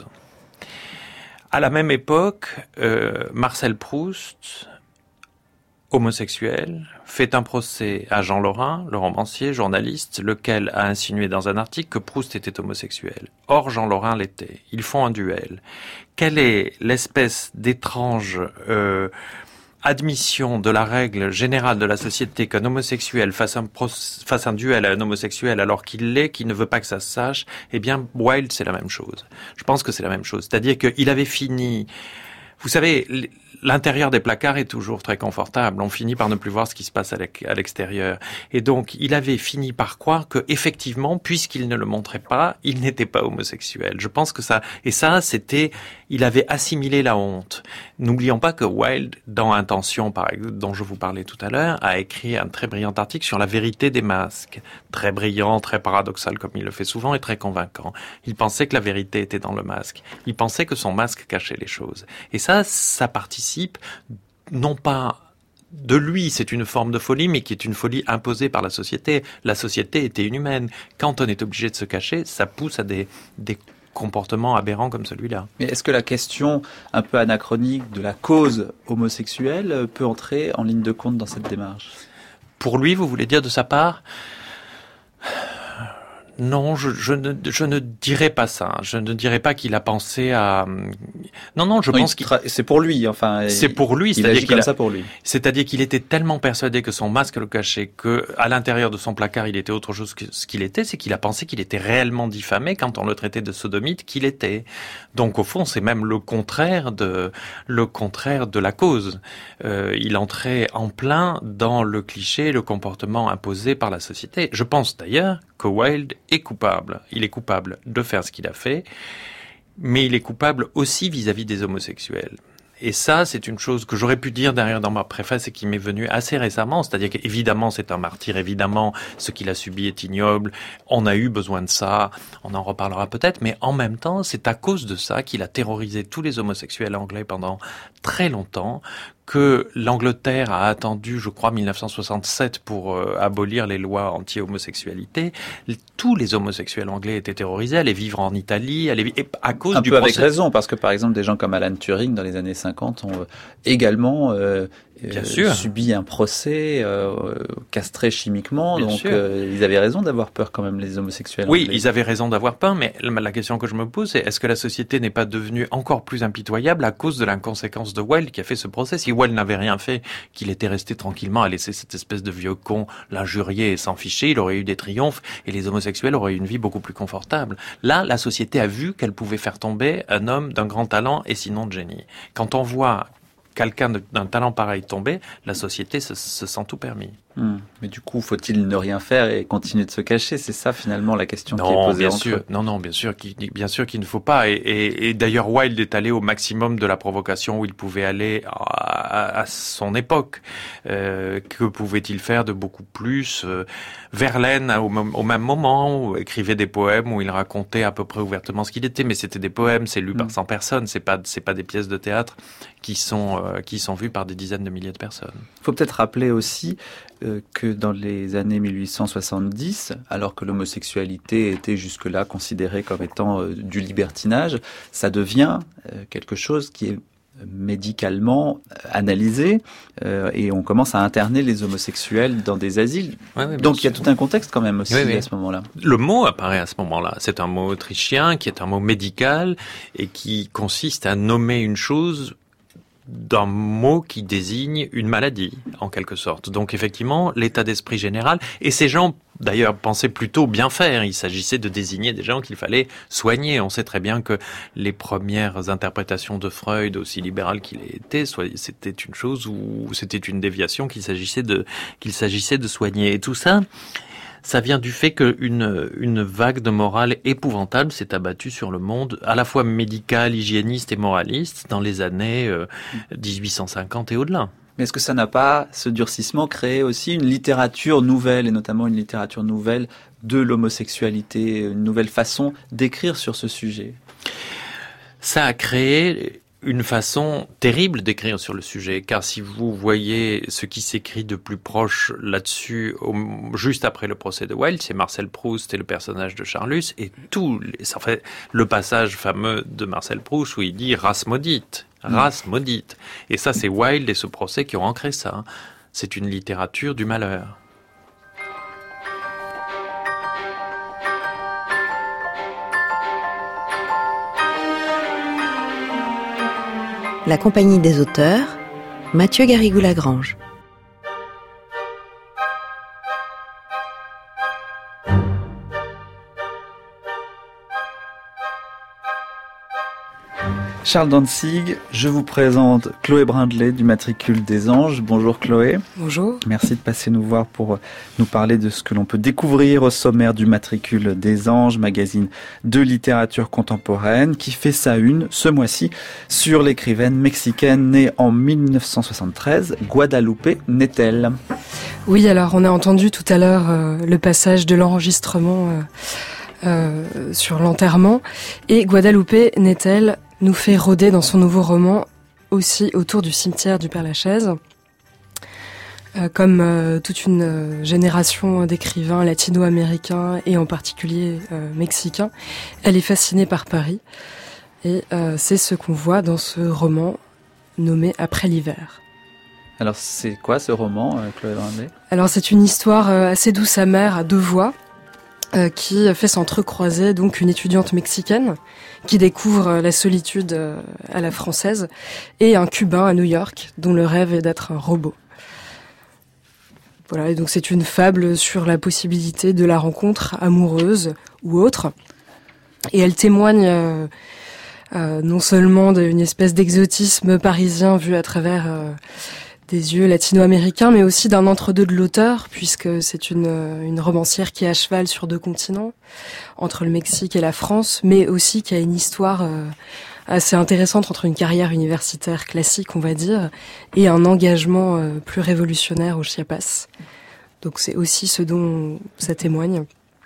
Speaker 4: À la même époque, euh, Marcel Proust, homosexuel, fait un procès à Jean Lorrain, le romancier, journaliste, lequel a insinué dans un article que Proust était homosexuel. Or, Jean Lorrain l'était. Ils font un duel. Quelle est l'espèce d'étrange euh, admission de la règle générale de la société qu'un homosexuel fasse un, proc- fasse un duel à un homosexuel alors qu'il l'est, qu'il ne veut pas que ça se sache ? Eh bien, Wilde, c'est la même chose. Je pense que c'est la même chose. C'est-à-dire qu'il avait fini... Vous savez, l'intérieur des placards est toujours très confortable. On finit par ne plus voir ce qui se passe à l'extérieur. Et donc, il avait fini par croire que, effectivement, puisqu'il ne le montrait pas, il n'était pas homosexuel. Je pense que ça, et ça, c'était, il avait assimilé la honte. N'oublions pas que Wilde, dans Intention, par exemple, dont je vous parlais tout à l'heure, a écrit un très brillant article sur la vérité des masques. Très brillant, très paradoxal, comme il le fait souvent, et très convaincant. Il pensait que la vérité était dans le masque. Il pensait que son masque cachait les choses. Et ça, ça participe, non pas de lui, c'est une forme de folie, mais qui est une folie imposée par la société. La société était inhumaine. Quand on est obligé de se cacher, ça pousse à des, des comportements aberrants comme celui-là.
Speaker 2: Mais est-ce que la question un peu anachronique de la cause homosexuelle peut entrer en ligne de compte dans cette démarche ?
Speaker 4: Pour lui, vous voulez dire de sa part ? Non, je, je, ne, je ne dirais pas ça. Je ne dirais pas qu'il a pensé à... Non, non, je non, pense qu'il...
Speaker 2: C'est pour lui, enfin...
Speaker 4: C'est pour lui,
Speaker 2: il
Speaker 4: c'est-à-dire
Speaker 2: agit
Speaker 4: qu'il
Speaker 2: comme
Speaker 4: a...
Speaker 2: ça pour lui.
Speaker 4: C'est-à-dire qu'il était tellement persuadé que son masque le cachait, que à l'intérieur de son placard, il était autre chose que ce qu'il était, c'est qu'il a pensé qu'il était réellement diffamé quand on le traitait de sodomite qu'il était. Donc, au fond, c'est même le contraire de, le contraire de la cause. Euh, il entrait en plein dans le cliché, le comportement imposé par la société. Je pense d'ailleurs que Wilde est coupable. Il est coupable de faire ce qu'il a fait, mais il est coupable aussi vis-à-vis des homosexuels. Et ça, c'est une chose que j'aurais pu dire derrière dans ma préface et qui m'est venue assez récemment. C'est-à-dire qu'évidemment, c'est un martyr. Évidemment, ce qu'il a subi est ignoble. On a eu besoin de ça. On en reparlera peut-être. Mais en même temps, c'est à cause de ça qu'il a terrorisé tous les homosexuels anglais pendant très longtemps, que l'Angleterre a attendu, je crois, mille neuf cent soixante-sept pour euh, abolir les lois anti-homosexualité. Tous les homosexuels anglais étaient terrorisés, allaient vivre en Italie, allaient vivre... Et à cause
Speaker 2: un
Speaker 4: du
Speaker 2: peu
Speaker 4: procès...
Speaker 2: avec raison, parce que par exemple, des gens comme Alan Turing, dans les années cinquante, ont euh, également euh,
Speaker 4: Bien
Speaker 2: euh,
Speaker 4: sûr.
Speaker 2: subi un procès euh, castré chimiquement.
Speaker 4: Bien
Speaker 2: donc euh, ils avaient raison d'avoir peur quand même, les homosexuels
Speaker 4: Oui,
Speaker 2: anglais.
Speaker 4: ils avaient raison d'avoir peur, mais la question que je me pose, c'est est-ce que la société n'est pas devenue encore plus impitoyable à cause de l'inconséquence de Wilde qui a fait ce procès ? Si Wilde n'avait rien fait, qu'il était resté tranquillement à laisser cette espèce de vieux con l'injurier et s'en ficher, il aurait eu des triomphes et les homosexuels auraient eu une vie beaucoup plus confortable. Là, la société a vu qu'elle pouvait faire tomber un homme d'un grand talent et sinon de génie. Quand on voit quelqu'un d'un talent pareil tomber, la société se, se sent tout permis.
Speaker 2: Hum. Mais du coup, faut-il ne rien faire et continuer de se cacher? C'est ça finalement la question
Speaker 4: non,
Speaker 2: qui est posée
Speaker 4: bien
Speaker 2: entre
Speaker 4: sûr.
Speaker 2: eux.
Speaker 4: Non, non, bien sûr, qu'il, bien sûr qu'il ne faut pas. Et, et, et d'ailleurs, Wilde est allé au maximum de la provocation où il pouvait aller à, à, à son époque. Euh, que pouvait-il faire de beaucoup plus? euh, Verlaine, au, au même moment, écrivait des poèmes où il racontait à peu près ouvertement ce qu'il était, mais c'était des poèmes, c'est lu mmh. par cent personnes, c'est pas, c'est pas des pièces de théâtre qui sont, euh, qui sont vues par des dizaines de milliers de personnes.
Speaker 2: Il faut peut-être rappeler aussi euh, que dans les années mille huit cent soixante-dix, alors que l'homosexualité était jusque-là considérée comme étant euh, du libertinage, ça devient euh, quelque chose qui est médicalement analysé euh, et on commence à interner les homosexuels dans des asiles.
Speaker 4: Ouais, oui,
Speaker 2: Donc
Speaker 4: sûr.
Speaker 2: Il y a tout un contexte quand même aussi
Speaker 4: oui, oui.
Speaker 2: à ce moment-là.
Speaker 4: Le mot apparaît à ce moment-là. C'est un mot autrichien qui est un mot médical et qui consiste à nommer une chose d'un mot qui désigne une maladie, en quelque sorte. Donc effectivement, l'état d'esprit général, et ces gens d'ailleurs pensaient plutôt bien faire, il s'agissait de désigner des gens qu'il fallait soigner. On sait très bien que les premières interprétations de Freud, aussi libérales qu'il était, c'était une chose où c'était une déviation qu'il s'agissait de, qu'il s'agissait de soigner. Et tout ça, ça vient du fait qu'une une vague de morale épouvantable s'est abattue sur le monde, à la fois médical, hygiéniste et moraliste, dans les années euh, dix-huit cent cinquante et au-delà.
Speaker 2: Mais est-ce que ça n'a pas, ce durcissement, créé aussi une littérature nouvelle, et notamment une littérature nouvelle de l'homosexualité, une nouvelle façon d'écrire sur ce sujet?
Speaker 4: Ça a créé une façon terrible d'écrire sur le sujet, car si vous voyez ce qui s'écrit de plus proche là-dessus, au, juste après le procès de Wilde, c'est Marcel Proust et le personnage de Charlus, et tout, les, en fait, le passage fameux de Marcel Proust où il dit « race maudite ». Race maudite. Et ça, c'est Wilde et ce procès qui ont ancré ça. C'est une littérature du malheur.
Speaker 1: La Compagnie des auteurs, Mathieu Garrigou-Lagrange.
Speaker 2: Charles Dantzig, je vous présente Chloé Brindley du Matricule des Anges. Bonjour Chloé.
Speaker 6: Bonjour.
Speaker 2: Merci de passer nous voir pour nous parler de ce que l'on peut découvrir au sommaire du Matricule des Anges, magazine de littérature contemporaine qui fait sa une ce mois-ci sur l'écrivaine mexicaine née en mille neuf cent soixante-treize, Guadalupe Nettel.
Speaker 6: Oui, alors on a entendu tout à l'heure euh, le passage de l'enregistrement euh, euh, sur l'enterrement et Guadalupe Nettel nous fait rôder dans son nouveau roman aussi autour du cimetière du Père-Lachaise. Euh, comme euh, toute une euh, génération d'écrivains latino-américains et en particulier euh, mexicains, elle est fascinée par Paris. Et euh, c'est ce qu'on voit dans ce roman nommé Après l'hiver.
Speaker 2: Alors c'est quoi ce roman, euh, Chloé Brindley ? Alors
Speaker 6: c'est une histoire euh, assez douce amère à deux voix. Euh, qui fait s'entrecroiser donc une étudiante mexicaine qui découvre la solitude euh, à la française et un Cubain à New York dont le rêve est d'être un robot. Voilà, et donc c'est une fable sur la possibilité de la rencontre amoureuse ou autre. Et elle témoigne euh, euh, non seulement d'une espèce d'exotisme parisien vu à travers euh, des yeux latino-américains, mais aussi d'un entre-deux de l'auteur, puisque c'est une, une romancière qui est à cheval sur deux continents, entre le Mexique et la France, mais aussi qui a une histoire euh, assez intéressante entre une carrière universitaire classique, on va dire, et un engagement euh, plus révolutionnaire au Chiapas. Donc c'est aussi ce dont ça témoigne.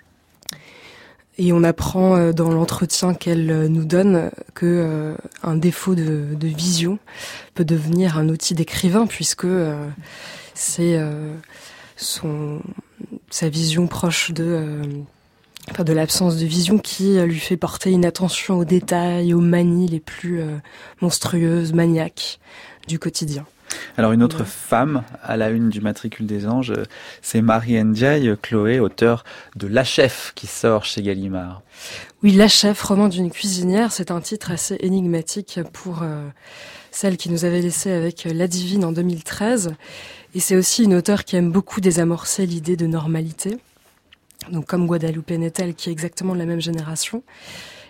Speaker 6: Et on apprend euh, dans l'entretien qu'elle euh, nous donne que euh, un défaut de, de vision peut devenir un outil d'écrivain, puisque euh, c'est euh, son sa vision proche de euh, enfin de l'absence de vision qui euh, lui fait porter une attention aux détails, aux manies les plus euh, monstrueuses, maniaques du quotidien.
Speaker 2: Alors une autre ouais. femme à la une du Matricule des Anges, c'est Marie Ndiaye, Chloé, auteure de La Chef qui sort chez Gallimard.
Speaker 6: Oui, La Chef, roman d'une cuisinière, c'est un titre assez énigmatique pour euh, celle qui nous avait laissé avec La Divine en deux mille treize. Et c'est aussi une auteure qui aime beaucoup désamorcer l'idée de normalité, donc comme Guadalupe Nettel qui est exactement de la même génération.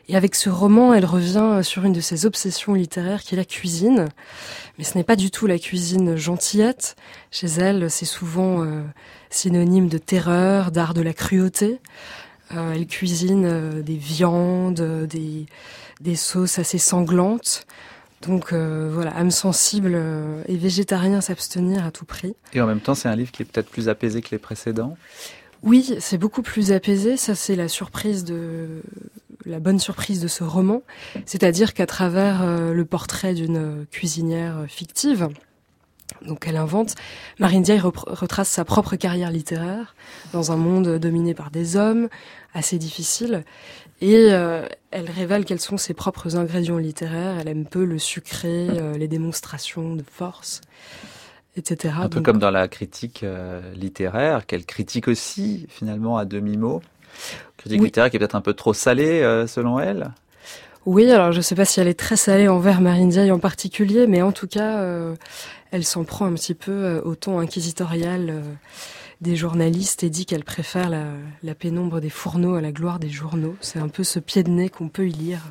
Speaker 6: Et avec ce roman, elle revient sur une de ses obsessions littéraires qui est la cuisine. Mais ce n'est pas du tout la cuisine gentillette. Chez elle, c'est souvent euh, synonyme de terreur, d'art de la cruauté. Euh, elle cuisine euh, des viandes, des, des sauces assez sanglantes. Donc euh, voilà, âme sensible euh, et végétarien, s'abstenir à tout prix.
Speaker 2: Et en même temps, c'est un livre qui est peut-être plus apaisé que les précédents.
Speaker 6: Oui, c'est beaucoup plus apaisé. Ça, c'est la surprise de la bonne surprise de ce roman, c'est-à-dire qu'à travers euh, le portrait d'une cuisinière fictive, donc elle invente, Marine Diaye repr- retrace sa propre carrière littéraire dans un monde dominé par des hommes, assez difficile, et euh, elle révèle quels sont ses propres ingrédients littéraires. Elle aime peu le sucré, euh, les démonstrations de force, et cetera.
Speaker 2: Un peu
Speaker 6: Donc,
Speaker 2: comme dans la critique euh, littéraire, qu'elle critique aussi finalement à demi-mot. Critique
Speaker 6: oui.
Speaker 2: littéraire qui est peut-être un peu trop salée euh, selon elle.
Speaker 6: Oui, alors je ne sais pas si elle est très salée envers Marine Diaye en particulier, mais en tout cas, euh, elle s'en prend un petit peu euh, au ton inquisitorial euh, des journalistes et dit qu'elle préfère la, la pénombre des fourneaux à la gloire des journaux. C'est un peu ce pied de nez qu'on peut y lire.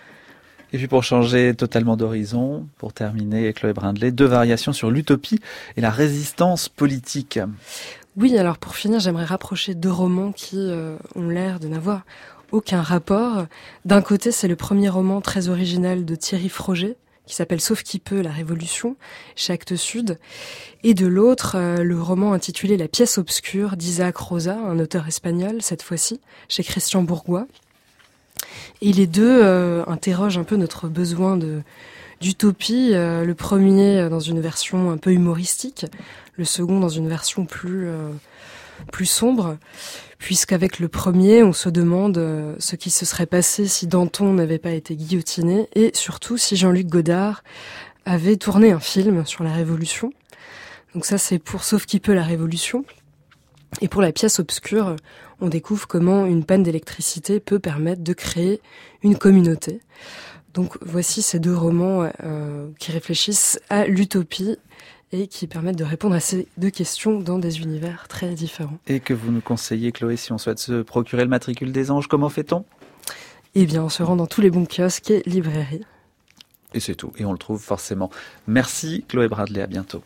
Speaker 2: Et puis pour changer totalement d'horizon, pour terminer, Chloé Brindley, deux variations sur l'utopie et la résistance politique.
Speaker 6: Oui, alors pour finir, j'aimerais rapprocher deux romans qui euh, ont l'air de n'avoir aucun rapport. D'un côté, c'est le premier roman très original de Thierry Froger, qui s'appelle Sauf qui peut, la Révolution, chez Actes Sud. Et de l'autre, euh, le roman intitulé La pièce obscure d'Isaac Rosa, un auteur espagnol, cette fois-ci, chez Christian Bourgois. Et les deux euh, interrogent un peu notre besoin de d'utopie. Euh, le premier dans une version un peu humoristique, le second dans une version plus euh, plus sombre, puisqu'avec le premier, on se demande euh, ce qui se serait passé si Danton n'avait pas été guillotiné, et surtout si Jean-Luc Godard avait tourné un film sur la Révolution. Donc ça, c'est pour Sauf qui peut, la Révolution. Et pour La pièce obscure, on découvre comment une panne d'électricité peut permettre de créer une communauté. Donc voici ces deux romans euh, qui réfléchissent à l'utopie et qui permettent de répondre à ces deux questions dans des univers très différents.
Speaker 2: Et que vous nous conseillez, Chloé, si on souhaite se procurer le matricule des anges, comment fait-on ?
Speaker 6: Eh bien, on se rend dans tous les bons kiosques et librairies.
Speaker 2: Et c'est tout, et on le trouve forcément. Merci Chloé Brindley, à bientôt.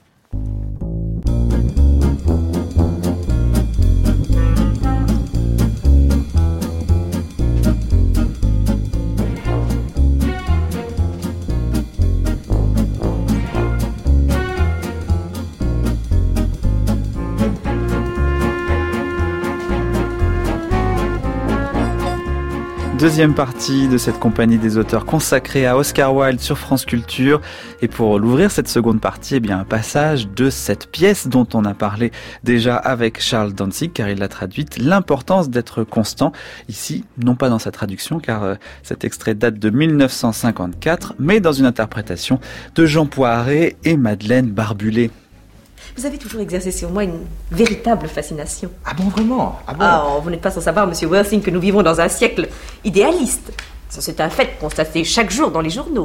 Speaker 2: Deuxième partie de cette compagnie des auteurs consacrée à Oscar Wilde sur France Culture. Et pour l'ouvrir, cette seconde partie, eh bien, un passage de cette pièce dont on a parlé déjà avec Charles Dantzig, car il l'a traduite, l'importance d'être constant. Ici, non pas dans sa traduction, car euh, cet extrait date de mille neuf cent cinquante-quatre, mais dans une interprétation de Jean Poiret et Madeleine Barbulé.
Speaker 7: Vous avez toujours exercé sur moi une véritable fascination.
Speaker 8: Ah bon, vraiment? Ah bon?
Speaker 7: Ah, vous n'êtes pas sans savoir, monsieur Worthing, que nous vivons dans un siècle idéaliste. Ça, c'est un fait constaté chaque jour dans les journaux.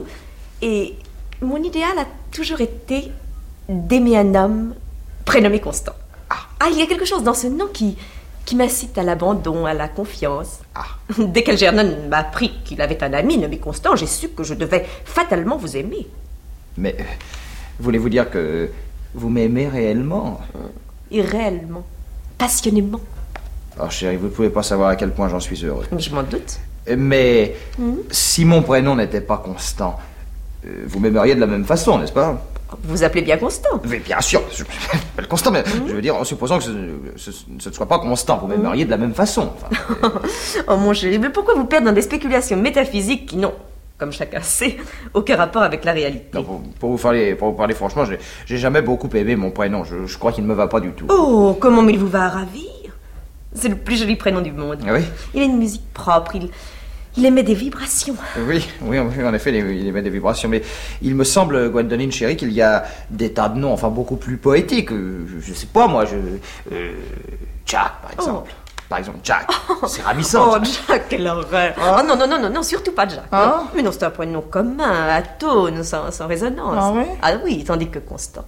Speaker 7: Et mon idéal a toujours été d'aimer un homme prénommé Constant. Ah, ah il y a quelque chose dans ce nom qui, qui m'incite à l'abandon, à la confiance.
Speaker 8: Ah.
Speaker 7: Dès qu'Algernon m'a appris qu'il avait un ami nommé Constant, j'ai su que je devais fatalement vous aimer.
Speaker 8: Mais, euh, voulez-vous dire que vous m'aimez réellement?
Speaker 7: Et réellement, passionnément.
Speaker 8: Oh chérie, vous ne pouvez pas savoir à quel point j'en suis heureux.
Speaker 7: Je m'en doute.
Speaker 8: Mais,
Speaker 7: Mmh.
Speaker 8: si mon prénom n'était pas Constant, euh, vous m'aimeriez de la même façon, n'est-ce pas?
Speaker 7: Vous vous appelez bien Constant?
Speaker 8: Oui, bien sûr, je m'appelle Constant, mais
Speaker 7: Mmh.
Speaker 8: je veux dire, en supposant que ce, ce- ce ne soit pas Constant, vous m'aimeriez de la même façon. Enfin, euh,
Speaker 7: Oh mon chéri, mais pourquoi vous perdre dans des spéculations métaphysiques qui n'ont, comme chacun sait, aucun rapport avec la réalité?
Speaker 8: non, pour, pour vous parler, pour vous parler franchement, j'ai j'ai jamais beaucoup aimé mon prénom. Je, je crois qu'il ne me va pas du tout.
Speaker 7: Oh, comment il vous va ravir? C'est le plus joli prénom du monde.
Speaker 8: Ah oui?
Speaker 7: Il a une musique propre, il, il émet des vibrations.
Speaker 8: Oui, oui, oui, en effet, il il émet des vibrations, mais il me semble, Gwendoline chérie, qu'il y a des tas de noms, enfin beaucoup plus poétiques. euh, Je, je sais pas, moi, je... euh, Jack, par exemple. Par exemple, Jack. C'est ravissant.
Speaker 7: Oh, Jack, quelle horreur! Oh non, non, non, non, non, surtout pas Jack.
Speaker 8: Ah.
Speaker 7: Non. Mais non, c'est un prénom commun, atone, sans, sans résonance.
Speaker 8: Ah ouais?
Speaker 7: Ah oui, tandis que Constant.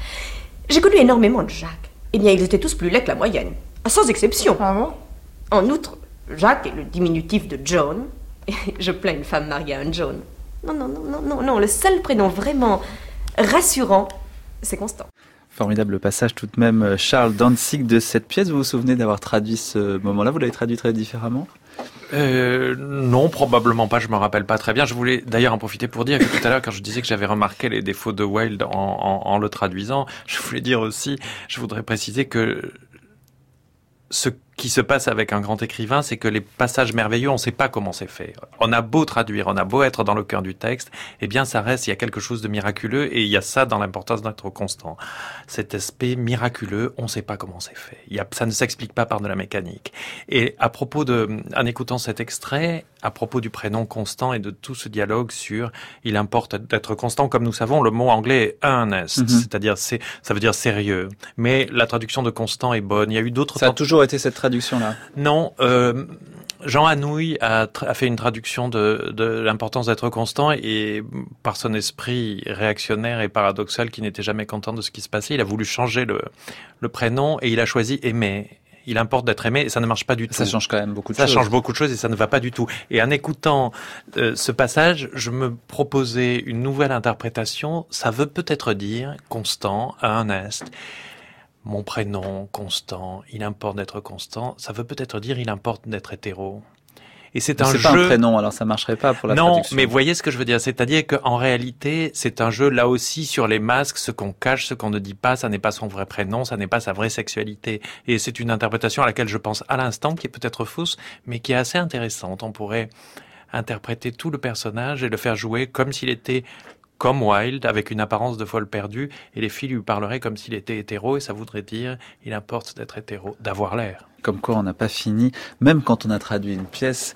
Speaker 7: J'ai connu énormément de Jacques. Eh bien, ils étaient tous plus laids que la moyenne. Sans exception.
Speaker 8: Ah bon?
Speaker 7: En outre, Jacques est le diminutif de John, Je plains une femme mariée à un John. Non, non, non, non, non, non. Le seul prénom vraiment rassurant, c'est Constant.
Speaker 2: Formidable passage tout de même, Charles Dantzig, de cette pièce. Vous vous souvenez d'avoir traduit ce moment-là? Vous l'avez traduit très différemment?
Speaker 4: Euh, non, probablement pas, je me rappelle pas très bien. Je voulais d'ailleurs en profiter pour dire que tout à l'heure, quand je disais que j'avais remarqué les défauts de Wilde en, en, en le traduisant, je voulais dire aussi, je voudrais préciser que ce qui se passe avec un grand écrivain, c'est que les passages merveilleux, on ne sait pas comment c'est fait. On a beau traduire, on a beau être dans le cœur du texte, eh bien ça reste, il y a quelque chose de miraculeux, et il y a ça dans l'importance d'être constant. Cet aspect miraculeux, on ne sait pas comment c'est fait. Il y a, ça ne s'explique pas par de la mécanique. Et à propos de, en écoutant cet extrait, à propos du prénom Constant et de tout ce dialogue sur, il importe d'être constant, comme nous savons, le mot anglais est earnest, mm-hmm. c'est-à-dire c'est, ça veut dire sérieux. Mais la traduction de Constant est bonne. Il y a eu d'autres.
Speaker 2: Ça a toujours été cette traduction. Là.
Speaker 4: Non, euh, Jean Anouilh a, a fait une traduction de, de l'importance d'être constant et par son esprit réactionnaire et paradoxal qui n'était jamais content de ce qui se passait, il a voulu changer le, le prénom et il a choisi aimer. Il importe d'être aimé et ça ne marche pas du tout.
Speaker 2: Ça change quand même beaucoup de
Speaker 4: ça
Speaker 2: choses.
Speaker 4: Ça change beaucoup de choses et ça ne va pas du tout. Et en écoutant euh, ce passage, je me proposais une nouvelle interprétation. Ça veut peut-être dire constant, earnest. Mon prénom, Constant, il importe d'être constant, ça veut peut-être dire il importe d'être hétéro. Et c'est
Speaker 2: mais
Speaker 4: un
Speaker 2: c'est
Speaker 4: jeu.
Speaker 2: C'est pas un prénom, alors ça marcherait pas pour la
Speaker 4: non,
Speaker 2: traduction.
Speaker 4: Non, mais voyez ce que je veux dire, c'est-à-dire qu'en réalité, c'est un jeu là aussi sur les masques, ce qu'on cache, ce qu'on ne dit pas, ça n'est pas son vrai prénom, ça n'est pas sa vraie sexualité. Et c'est une interprétation à laquelle je pense à l'instant, qui est peut-être fausse, mais qui est assez intéressante. On pourrait interpréter tout le personnage et le faire jouer comme s'il était comme Wilde, avec une apparence de folle perdue, et les filles lui parleraient comme s'il était hétéro, et ça voudrait dire, il importe d'être hétéro, d'avoir l'air.
Speaker 2: Comme quoi on n'a pas fini, même quand on a traduit une pièce,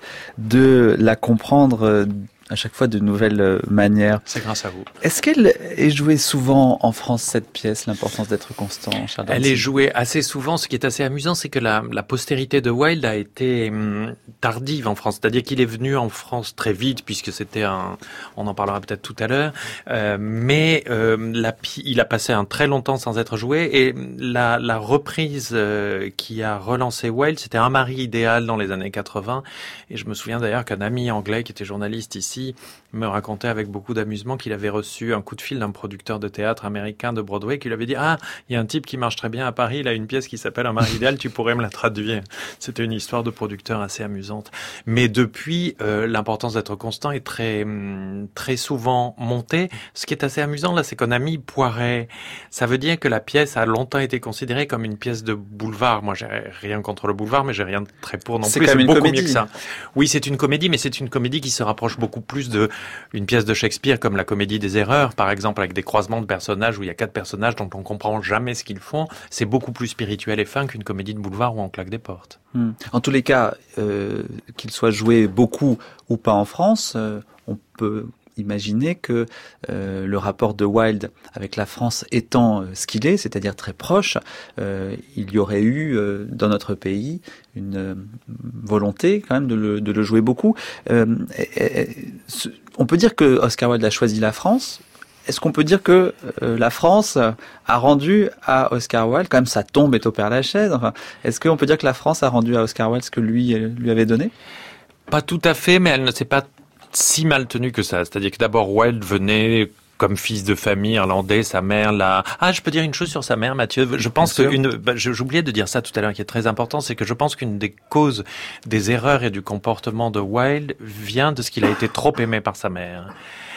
Speaker 2: de la comprendre à chaque fois de nouvelles manières.
Speaker 4: C'est grâce à vous.
Speaker 2: Est-ce qu'elle est jouée souvent en France, cette pièce, l'importance d'être constant, Charles Dantzig?
Speaker 4: Elle est jouée assez souvent. Ce qui est assez amusant, c'est que la, la postérité de Wilde a été hum, tardive en France. C'est-à-dire qu'il est venu en France très vite, puisque c'était un... On en parlera peut-être tout à l'heure. Euh, mais euh, la, il a passé un très longtemps sans être joué. Et la, la reprise euh, qui a relancé Wilde, c'était Un mari idéal dans les années quatre-vingts. Et je me souviens d'ailleurs qu'un ami anglais qui était journaliste ici me racontait avec beaucoup d'amusement qu'il avait reçu un coup de fil d'un producteur de théâtre américain de Broadway qui lui avait dit « Ah, il y a un type qui marche très bien à Paris, il a une pièce qui s'appelle Un mari idéal, tu pourrais me la traduire. » C'était une histoire de producteur assez amusante. Mais depuis, euh, l'importance d'être constant est très très souvent montée. Ce qui est assez amusant là, c'est qu'on a mis Poiret. Ça veut dire que la pièce a longtemps été considérée comme une pièce de boulevard. Moi, j'ai rien contre le boulevard, mais j'ai rien de très pour non
Speaker 2: c'est
Speaker 4: plus.
Speaker 2: C'est
Speaker 4: beaucoup
Speaker 2: comédie.
Speaker 4: mieux que ça. Oui, c'est une comédie, mais c'est une comédie qui se rapproche beaucoup plus de une pièce de Shakespeare comme la Comédie des erreurs, par exemple, avec des croisements de personnages où il y a quatre personnages dont on comprend jamais ce qu'ils font. C'est beaucoup plus spirituel et fin qu'une comédie de boulevard où on claque des portes.
Speaker 2: Hmm. En tous les cas, euh, qu'il soit joué beaucoup ou pas en France, euh, on peut imaginer que euh, le rapport de Wilde avec la France étant euh, ce qu'il est, c'est-à-dire très proche, euh, il y aurait eu euh, dans notre pays une euh, volonté quand même de le, de le jouer beaucoup. Euh, et, et, ce, on peut dire que Oscar Wilde a choisi la France. Est-ce qu'on peut dire que euh, la France a rendu à Oscar Wilde, quand même sa tombe est au Père-Lachaise, enfin, est-ce qu'on peut dire que la France a rendu à Oscar Wilde ce que lui lui avait donné?
Speaker 4: Pas tout à fait, mais elle ne s'est pas si mal tenue que ça. C'est-à-dire que d'abord Wilde venait comme fils de famille irlandais, sa mère la... Ah, je peux dire une chose sur sa mère, Mathieu. Je pense que une... bah, j'oubliais de dire ça tout à l'heure, qui est très important, c'est que je pense qu'une des causes des erreurs et du comportement de Wilde vient de ce qu'il a été trop aimé par sa mère.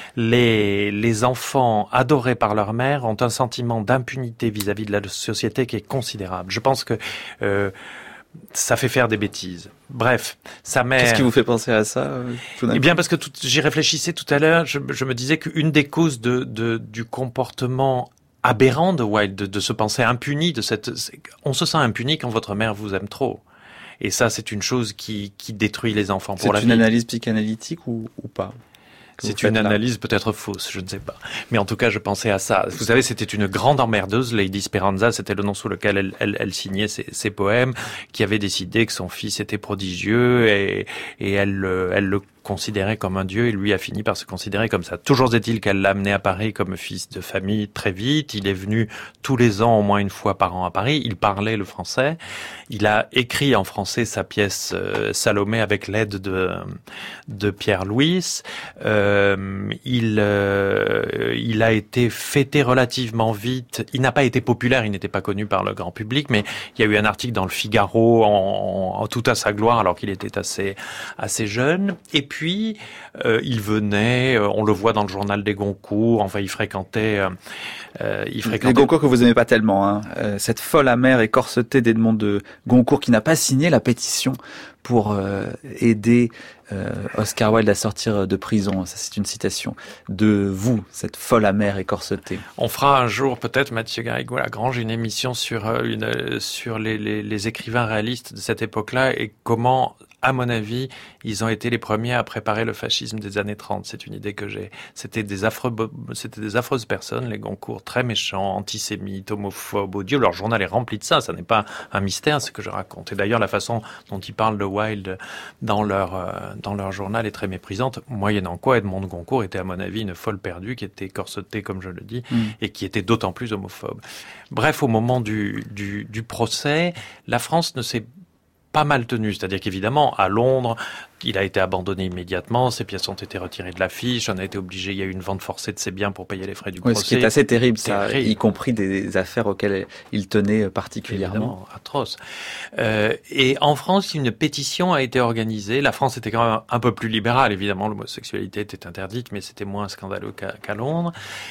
Speaker 4: Les, les enfants adorés par leur mère ont un sentiment d'impunité vis-à-vis de la société qui est considérable. Je pense que euh, ça fait faire des bêtises. Bref, sa mère...
Speaker 2: Qu'est-ce qui vous fait penser à ça euh,
Speaker 4: Eh bien, parce que tout, j'y réfléchissais tout à l'heure, je, je me disais qu'une des causes de, de, du comportement aberrant de Wilde, de, de se penser impuni, de cette, on se sent impuni quand votre mère vous aime trop. Et ça, c'est une chose qui, qui détruit les enfants pour la vie.
Speaker 2: C'est une analyse psychanalytique ou, ou pas?
Speaker 4: C'est une analyse peut-être fausse, je ne sais pas. Mais en tout cas, je pensais à ça. Vous savez, c'était une grande emmerdeuse, Lady Speranza, c'était le nom sous lequel elle, elle, elle signait ses, ses poèmes, qui avait décidé que son fils était prodigieux et, et elle, elle le considéré comme un dieu et lui a fini par se considérer comme ça. Toujours est-il qu'elle l'a amené à Paris comme fils de famille très vite. Il est venu tous les ans, au moins une fois par an à Paris. Il parlait le français. Il a écrit en français sa pièce euh, Salomé avec l'aide de, de Pierre Louis. Euh, il, euh, il a été fêté relativement vite. Il n'a pas été populaire, il n'était pas connu par le grand public, mais il y a eu un article dans le Figaro en, en tout à sa gloire alors qu'il était assez, assez jeune. Et puis, euh, il venait, on le voit dans le journal des Goncourt, enfin, il fréquentait... Euh, il fréquentait...
Speaker 2: Les Goncourt que vous aimez pas tellement, hein. Euh, cette folle amère et corsetée d'Edmond de Goncourt qui n'a pas signé la pétition pour euh, aider euh, Oscar Wilde à sortir de prison. Ça, c'est une citation de vous, cette folle amère et corsetée.
Speaker 4: On fera un jour, peut-être, Mathieu Garrigou-Lagrange, une émission sur, une, sur les, les, les écrivains réalistes de cette époque-là et comment... À mon avis, ils ont été les premiers à préparer le fascisme des années trente. C'est une idée que j'ai. C'était des affreux, c'était des affreuses personnes, les Goncourt, très méchants, antisémites, homophobes, odieux. Leur journal est rempli de ça. Ça n'est pas un mystère, ce que je raconte. Et d'ailleurs, la façon dont ils parlent de Wilde dans leur, euh, dans leur journal est très méprisante. Moyennant quoi, Edmond de Goncourt était, à mon avis, une folle perdue qui était corsetée, comme je le dis, mmh. et qui était d'autant plus homophobe. Bref, au moment du, du, du procès, la France ne s'est pas mal tenu, c'est-à-dire qu'évidemment, à Londres, il a été abandonné immédiatement, ses pièces ont été retirées de l'affiche, on a été obligé, il y a eu une vente forcée de ses biens pour payer les frais du
Speaker 2: oui,
Speaker 4: procès.
Speaker 2: Ce qui est assez terrible, ça,
Speaker 4: terrible.
Speaker 2: Y compris des affaires auxquelles il tenait particulièrement.
Speaker 4: Évidemment, atroce. Euh, et en France, une pétition a été organisée. La France était quand même un peu plus libérale, évidemment, l'homosexualité était interdite, mais c'était moins scandaleux qu'à, qu'à Londres.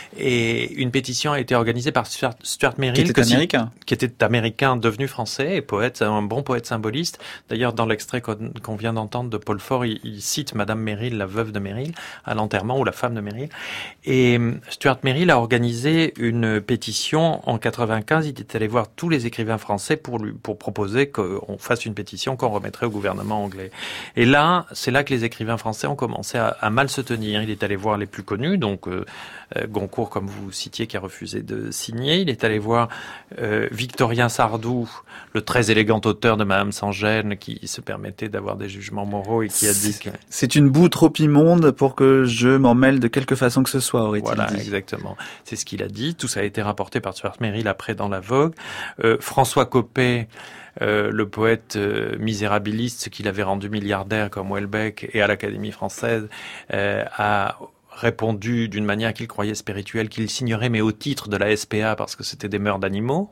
Speaker 4: Et une pétition a été organisée par Stuart, Stuart Merrill,
Speaker 2: qui était que américain,
Speaker 4: si, qui était américain devenu français et poète, un bon poète symboliste. D'ailleurs, dans l'extrait qu'on, qu'on vient d'entendre de Paul Faure, il, il cite Madame Merrill, la veuve de Merrill, à l'enterrement, ou la femme de Merrill. Et Stuart Merrill a organisé une pétition en quatre-vingt-quinze. Il est allé voir tous les écrivains français pour lui, pour proposer qu'on fasse une pétition qu'on remettrait au gouvernement anglais. Et là, c'est là que les écrivains français ont commencé à, à mal se tenir. Il est allé voir les plus connus, donc euh, Goncourt, comme vous citiez, qui a refusé de signer. Il est allé voir euh, Victorien Sardou, le très élégant auteur de Madame sans gêne, qui se permettait d'avoir des jugements moraux et qui a dit que...
Speaker 2: C'est une boue trop immonde pour que je m'en mêle de quelque façon que ce soit, aurait-il
Speaker 4: voilà,
Speaker 2: dit.
Speaker 4: Voilà, exactement. C'est ce qu'il a dit. Tout ça a été rapporté par Stuart Merrill après dans la Vogue. Euh, François Coppée, euh, le poète euh, misérabiliste qu'il avait rendu milliardaire comme Houellebecq et à l'Académie française, euh, a... répondu d'une manière qu'il croyait spirituelle qu'il signerait, mais au titre de la S P A parce que c'était des mœurs d'animaux.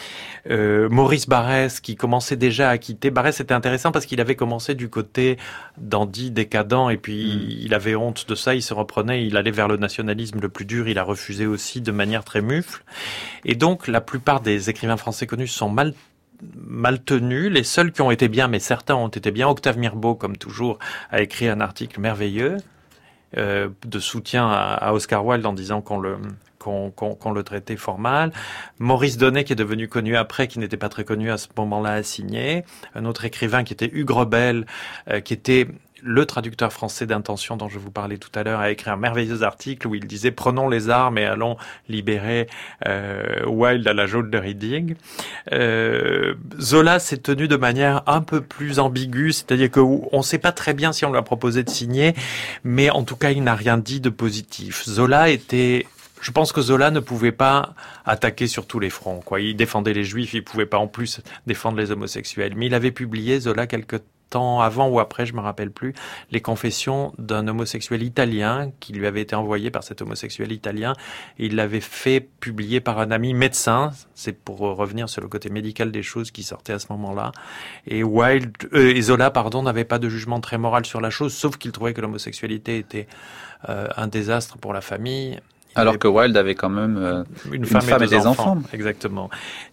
Speaker 4: Euh, Maurice Barrès, qui commençait déjà à quitter. Barrès était intéressant parce qu'il avait commencé du côté dandy, décadent, et puis mmh. il avait honte de ça, il se reprenait, il allait vers le nationalisme le plus dur, il a refusé aussi de manière très mufle. Et donc, la plupart des écrivains français connus sont mal mal tenus. Les seuls qui ont été bien, mais certains ont été bien. Octave Mirbeau, comme toujours, a écrit un article merveilleux Euh, de soutien à, à Oscar Wilde en disant qu'on le qu'on, qu'on, qu'on le traitait fort mal. Maurice Donnet, qui est devenu connu après, qui n'était pas très connu à ce moment-là, a signé. Un autre écrivain qui était Hugues Rebel, euh, qui était le traducteur français d'Intention dont je vous parlais tout à l'heure, a écrit un merveilleux article où il disait « Prenons les armes et allons libérer euh, Wilde à la geôle de Reading euh, ». Zola s'est tenu de manière un peu plus ambiguë, c'est-à-dire qu'on ne sait pas très bien si on lui a proposé de signer, mais en tout cas, il n'a rien dit de positif. Zola était... Je pense que Zola ne pouvait pas attaquer sur tous les fronts, quoi. Il défendait les juifs, il pouvait pas en plus défendre les homosexuels. Mais il avait publié, Zola, quelque temps avant ou après, je me rappelle plus, les confessions d'un homosexuel italien qui lui avait été envoyé par cet homosexuel italien. Et il l'avait fait publier par un ami médecin. C'est pour revenir sur le côté médical des choses qui sortait à ce moment-là. Et Wilde, euh, et Zola, pardon, n'avait pas de jugement très moral sur la chose, sauf qu'il trouvait que l'homosexualité était euh, un désastre pour la famille. Il
Speaker 2: Alors que Wilde avait quand même euh, une, une femme, femme et, et des enfants. enfants.
Speaker 4: Exactement.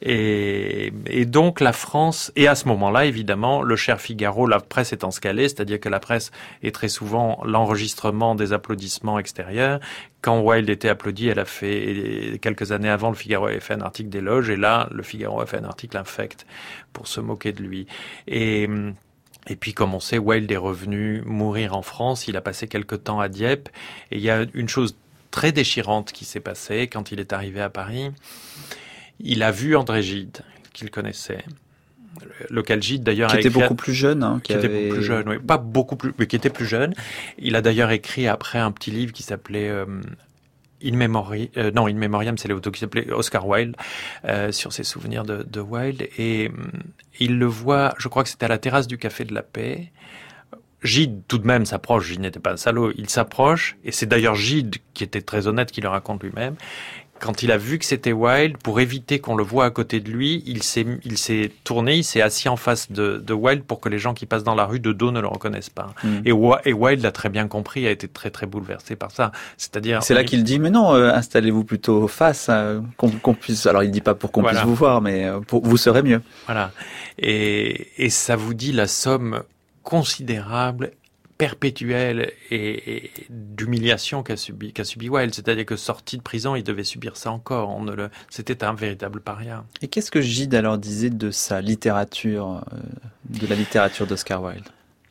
Speaker 4: Et, et donc la France, et à ce moment-là, évidemment, le cher Figaro, la presse est en scalée, c'est-à-dire que la presse est très souvent l'enregistrement des applaudissements extérieurs. Quand Wilde était applaudi, elle a fait, quelques années avant, le Figaro avait fait un article d'éloge, et là, le Figaro a fait un article infect pour se moquer de lui. Et... Et puis, comme on sait, Wilde est revenu mourir en France. Il a passé quelque temps à Dieppe. Et il y a une chose très déchirante qui s'est passée quand il est arrivé à Paris. Il a vu André Gide, qu'il connaissait. lequel Gide d'ailleurs
Speaker 2: qui
Speaker 4: a
Speaker 2: était
Speaker 4: écrit,
Speaker 2: beaucoup plus jeune, hein,
Speaker 4: qui,
Speaker 2: qui
Speaker 4: était
Speaker 2: avait...
Speaker 4: plus jeune, oui, pas beaucoup plus, mais qui était plus jeune. Il a d'ailleurs écrit après un petit livre qui s'appelait euh, In Memoriam, euh, non, In Memoriam, c'est l'auto qui s'appelait Oscar Wilde, euh, sur ses souvenirs de, de Wilde. Et euh, il le voit, je crois que c'était à la terrasse du Café de la Paix. Gide, tout de même, s'approche. Gide n'était pas un salaud. Il s'approche, et c'est d'ailleurs Gide, qui était très honnête, qui le raconte lui-même. Quand il a vu que c'était Wilde, pour éviter qu'on le voie à côté de lui, il s'est, il s'est tourné, il s'est assis en face de, de Wilde pour que les gens qui passent dans la rue de dos ne le reconnaissent pas. Mmh. Et, et Wilde l'a très bien compris, a été très très bouleversé par ça. C'est-à-dire,
Speaker 2: c'est là qu'il dit mais non, euh, installez-vous plutôt face, hein, qu'on, qu'on puisse. Alors il dit pas pour qu'on voilà. puisse vous voir, mais euh, pour vous serez mieux.
Speaker 4: Voilà. Et, et ça vous dit la somme considérable, perpétuelle et, et d'humiliation qu'a subi, qu'a subi Wilde. C'est-à-dire que sorti de prison, il devait subir ça encore. On ne le, c'était un véritable paria.
Speaker 2: Et qu'est-ce que Gide alors disait de sa littérature, euh, de la littérature d'Oscar Wilde?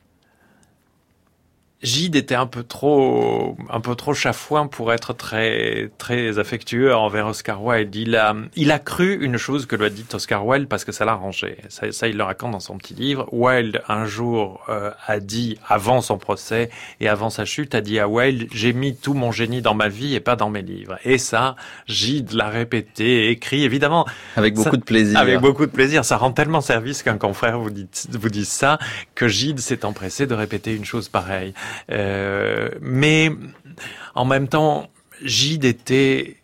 Speaker 4: Gide était un peu trop, un peu trop chafouin pour être très, très affectueux envers Oscar Wilde. Il a, il a cru une chose que lui a dit Oscar Wilde parce que ça l'a arrangé. Ça, ça, il le raconte dans son petit livre. Wilde, un jour, euh, a dit, avant son procès et avant sa chute, a dit à Wilde, j'ai mis tout mon génie dans ma vie et pas dans mes livres. Et ça, Gide l'a répété, écrit, évidemment.
Speaker 2: Avec beaucoup
Speaker 4: ça,
Speaker 2: de plaisir.
Speaker 4: Avec beaucoup de plaisir. Ça rend tellement service qu'un confrère vous dit, vous dise ça, que Gide s'est empressé de répéter une chose pareille. Euh, mais en même temps, Gide était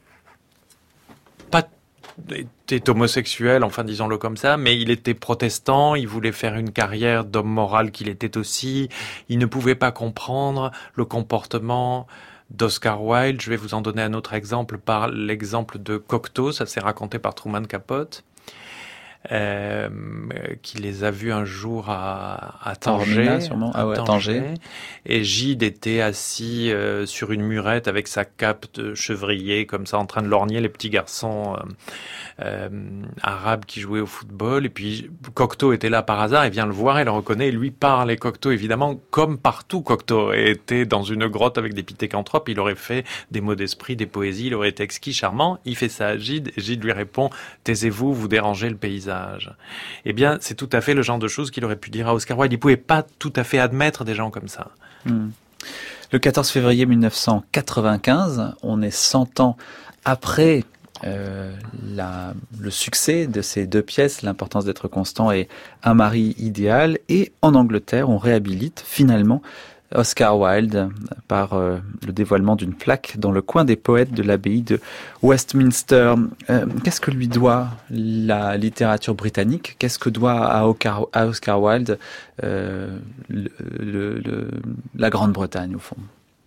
Speaker 4: pas était homosexuel, enfin disons-le comme ça, mais il était protestant, il voulait faire une carrière d'homme moral qu'il était aussi. Il ne pouvait pas comprendre le comportement d'Oscar Wilde. Je vais vous en donner un autre exemple par l'exemple de Cocteau, ça s'est raconté par Truman Capote. Euh, qui les a vus un jour à, à Tanger,
Speaker 2: Ormina, sûrement. Ah ouais, à Tanger.
Speaker 4: Tanger. Et Gide était assis euh, sur une murette avec sa cape de chevrier, comme ça, en train de lorgner les petits garçons euh, euh, arabes qui jouaient au football. Et puis Cocteau était là par hasard, il vient le voir, il le reconnaît, et lui parle. Et Cocteau, évidemment, comme partout, Cocteau était dans une grotte avec des pithécanthropes, il aurait fait des mots d'esprit, des poésies, il aurait été exquis, charmant. Il fait ça à Gide, et Gide lui répond « Taisez-vous, vous dérangez le paysage ». Eh bien, c'est tout à fait le genre de choses qu'il aurait pu dire à Oscar Wilde. Il ne pouvait pas tout à fait admettre des gens comme ça.
Speaker 2: Mmh. Le quatorze février mille neuf cent quatre-vingt-quinze, on est cent ans après euh, la, le succès de ces deux pièces, L'importance d'être constant et Un mari idéal. Et en Angleterre, on réhabilite finalement Oscar Wilde par euh, le dévoilement d'une plaque dans le coin des poètes de l'abbaye de Westminster. Euh, qu'est-ce que lui doit la littérature britannique? Qu'est-ce que doit à Oscar, à Oscar Wilde euh, le, le, le, la Grande-Bretagne, au fond?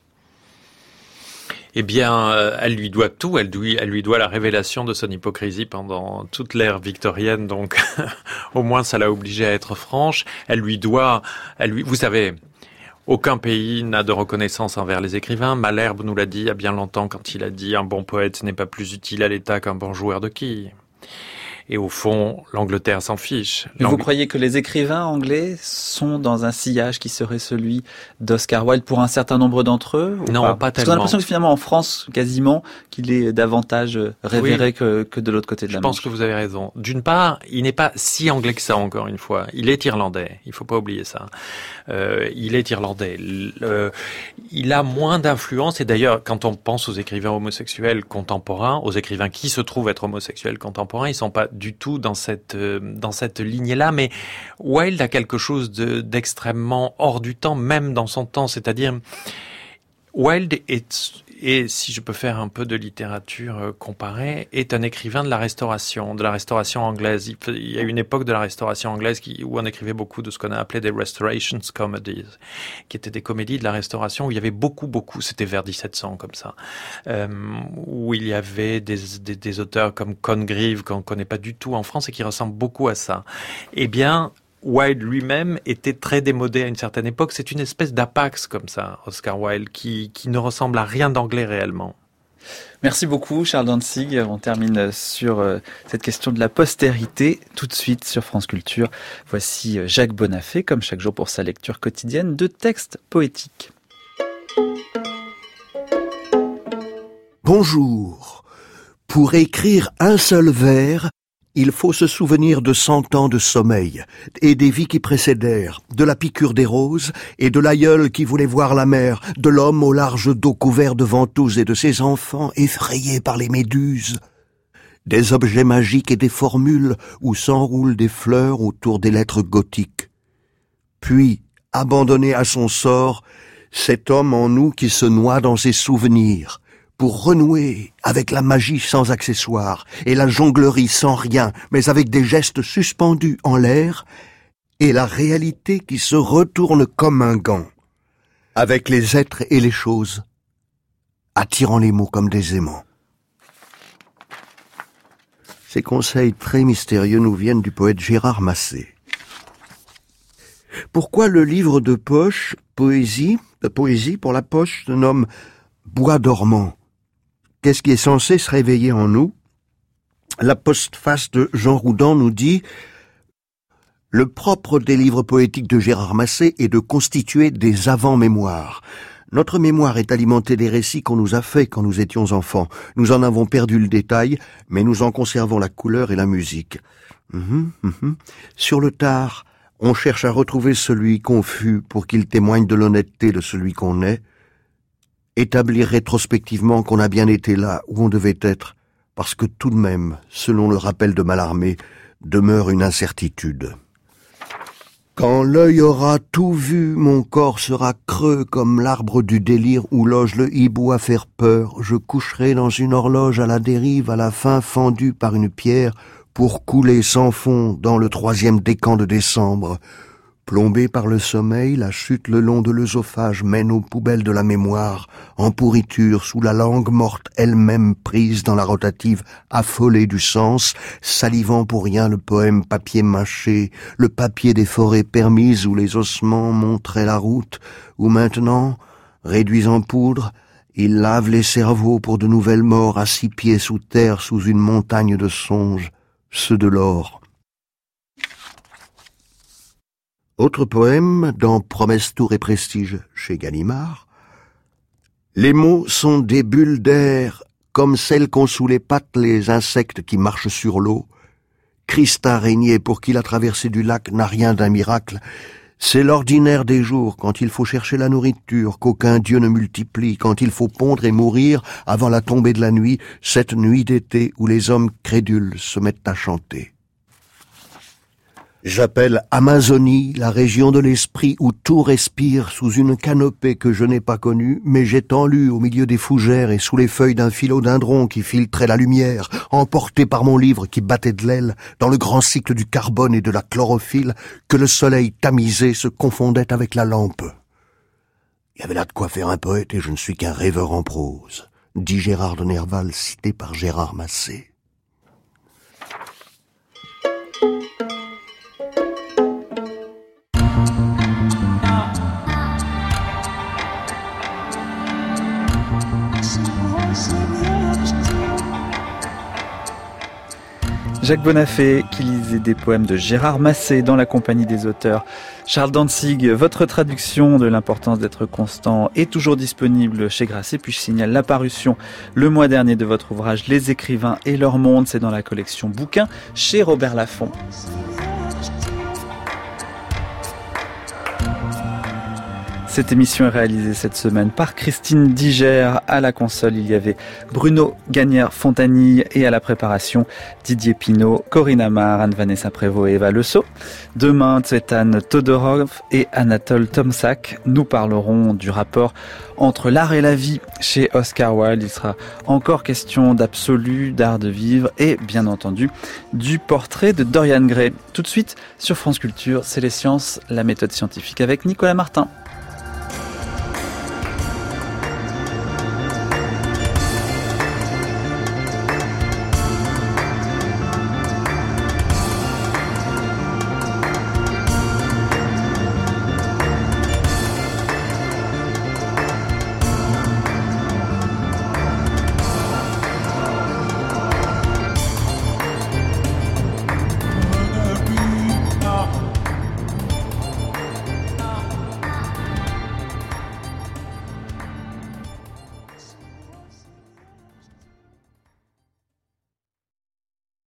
Speaker 4: Eh bien, euh, elle lui doit tout. Elle lui, elle lui doit la révélation de son hypocrisie pendant toute l'ère victorienne. Donc, au moins, ça l'a obligée à être franche. Elle lui doit, elle lui, vous savez, aucun pays n'a de reconnaissance envers les écrivains. Malherbe nous l'a dit il y a bien longtemps quand il a dit « Un bon poète n'est pas plus utile à l'État qu'un bon joueur de quilles ». Et au fond, l'Angleterre s'en fiche.
Speaker 2: Mais vous croyez que les écrivains anglais sont dans un sillage qui serait celui d'Oscar Wilde pour un certain nombre d'entre eux?
Speaker 4: Non, pas, pas tellement.
Speaker 2: Parce qu'on a l'impression que finalement en France, quasiment, qu'il est davantage révéré oui. que, que de l'autre côté de la Manche.
Speaker 4: Je pense que vous avez raison. D'une part, il n'est pas si anglais que ça, encore une fois. Il est irlandais. Il faut pas oublier ça. Euh, il est irlandais. Euh, il a moins d'influence. Et d'ailleurs, quand on pense aux écrivains homosexuels contemporains, aux écrivains qui se trouvent être homosexuels contemporains, ils sont pas du tout dans cette euh, dans cette lignée-là, mais Wilde a quelque chose de, d'extrêmement hors du temps, même dans son temps, c'est-à-dire Wilde est, et si je peux faire un peu de littérature euh, comparée, est un écrivain de la Restauration, de la Restauration anglaise. Il, il y a une époque de la Restauration anglaise qui, où on écrivait beaucoup de ce qu'on a appelé des Restorations Comedies, qui étaient des comédies de la Restauration où il y avait beaucoup, beaucoup, c'était vers dix-sept cents comme ça, euh, où il y avait des, des, des auteurs comme Congreve qu'on ne connaît pas du tout en France et qui ressemblent beaucoup à ça. Eh bien, Wilde lui-même était très démodé à une certaine époque. C'est une espèce d'apax comme ça, Oscar Wilde, qui, qui ne ressemble à rien d'anglais réellement.
Speaker 2: Merci beaucoup Charles Dantzig. On termine sur euh, cette question de la postérité tout de suite sur France Culture. Voici Jacques Bonafé, comme chaque jour pour sa lecture quotidienne de textes poétiques.
Speaker 9: Bonjour. Pour écrire un seul vers, Il faut se souvenir de cent ans de sommeil, et des vies qui précédèrent, de la piqûre des roses, et de l'aïeul qui voulait voir la mer, de l'homme au large dos couvert de ventouses et de ses enfants effrayés par les méduses. Des objets magiques et des formules où s'enroulent des fleurs autour des lettres gothiques. Puis, abandonné à son sort, cet homme en nous qui se noie dans ses souvenirs, pour renouer avec la magie sans accessoires et la jonglerie sans rien, mais avec des gestes suspendus en l'air et la réalité qui se retourne comme un gant, avec les êtres et les choses, attirant les mots comme des aimants. Ces conseils très mystérieux nous viennent du poète Gérard Massé. Pourquoi le livre de poche, poésie, de poésie pour la poche, se nomme bois dormant? Qu'est-ce qui est censé se réveiller en nous? La postface de Jean Roudan nous dit « Le propre des livres poétiques de Gérard Massé est de constituer des avant-mémoires. Notre mémoire est alimentée des récits qu'on nous a faits quand nous étions enfants. Nous en avons perdu le détail, mais nous en conservons la couleur et la musique. Mmh, mmh. Sur le tard, on cherche à retrouver celui qu'on fut pour qu'il témoigne de l'honnêteté de celui qu'on est. Établir rétrospectivement qu'on a bien été là où on devait être, parce que tout de même, selon le rappel de Mallarmé, demeure une incertitude. Quand l'œil aura tout vu, mon corps sera creux comme l'arbre du délire où loge le hibou à faire peur. Je coucherai dans une horloge à la dérive, à la fin fendue par une pierre, pour couler sans fond dans le troisième décan de décembre. Plombée par le sommeil, la chute le long de l'œsophage mène aux poubelles de la mémoire, en pourriture sous la langue morte elle-même prise dans la rotative affolée du sens, salivant pour rien le poème papier mâché, le papier des forêts permises où les ossements montraient la route, où maintenant, réduits en poudre, ils lavent les cerveaux pour de nouvelles morts à six pieds sous terre sous une montagne de songes, ceux de l'or. Autre poème dans Promesse, Tour et Prestige chez Gallimard. Les mots sont des bulles d'air, comme celles qu'ont sous les pattes les insectes qui marchent sur l'eau. Christ a régné pour qui la traversée du lac n'a rien d'un miracle. C'est l'ordinaire des jours, quand il faut chercher la nourriture, qu'aucun dieu ne multiplie, quand il faut pondre et mourir avant la tombée de la nuit, cette nuit d'été où les hommes crédules se mettent à chanter. J'appelle Amazonie, la région de l'esprit où tout respire sous une canopée que je n'ai pas connue, mais j'ai tant lu au milieu des fougères et sous les feuilles d'un philodendron qui filtrait la lumière, emporté par mon livre qui battait de l'aile dans le grand cycle du carbone et de la chlorophylle, que le soleil tamisé se confondait avec la lampe. Il y avait là de quoi faire un poète et je ne suis qu'un rêveur en prose, dit Gérard de Nerval, cité par Gérard Massé.
Speaker 2: Jacques Bonafé qui lisait des poèmes de Gérard Massé dans la compagnie des auteurs. Charles Dantzig, votre traduction de l'importance d'être constant est toujours disponible chez Grasset. Puis je signale la parution le mois dernier de votre ouvrage Les écrivains et leur monde. C'est dans la collection bouquins chez Robert Laffont. Cette émission est réalisée cette semaine par Christine Diger. À la console, il y avait Bruno Gagnère-Fontanille et à la préparation, Didier Pinault, Corinne Amar, Anne-Vanessa Prévost et Eva Le Sceau. Demain, Tsvetan Todorov et Anatole Tomsak nous parleront du rapport entre l'art et la vie chez Oscar Wilde. Il sera encore question d'absolu, d'art de vivre et, bien entendu, du portrait de Dorian Gray. Tout de suite, sur France Culture, c'est les sciences, la méthode scientifique avec Nicolas Martin.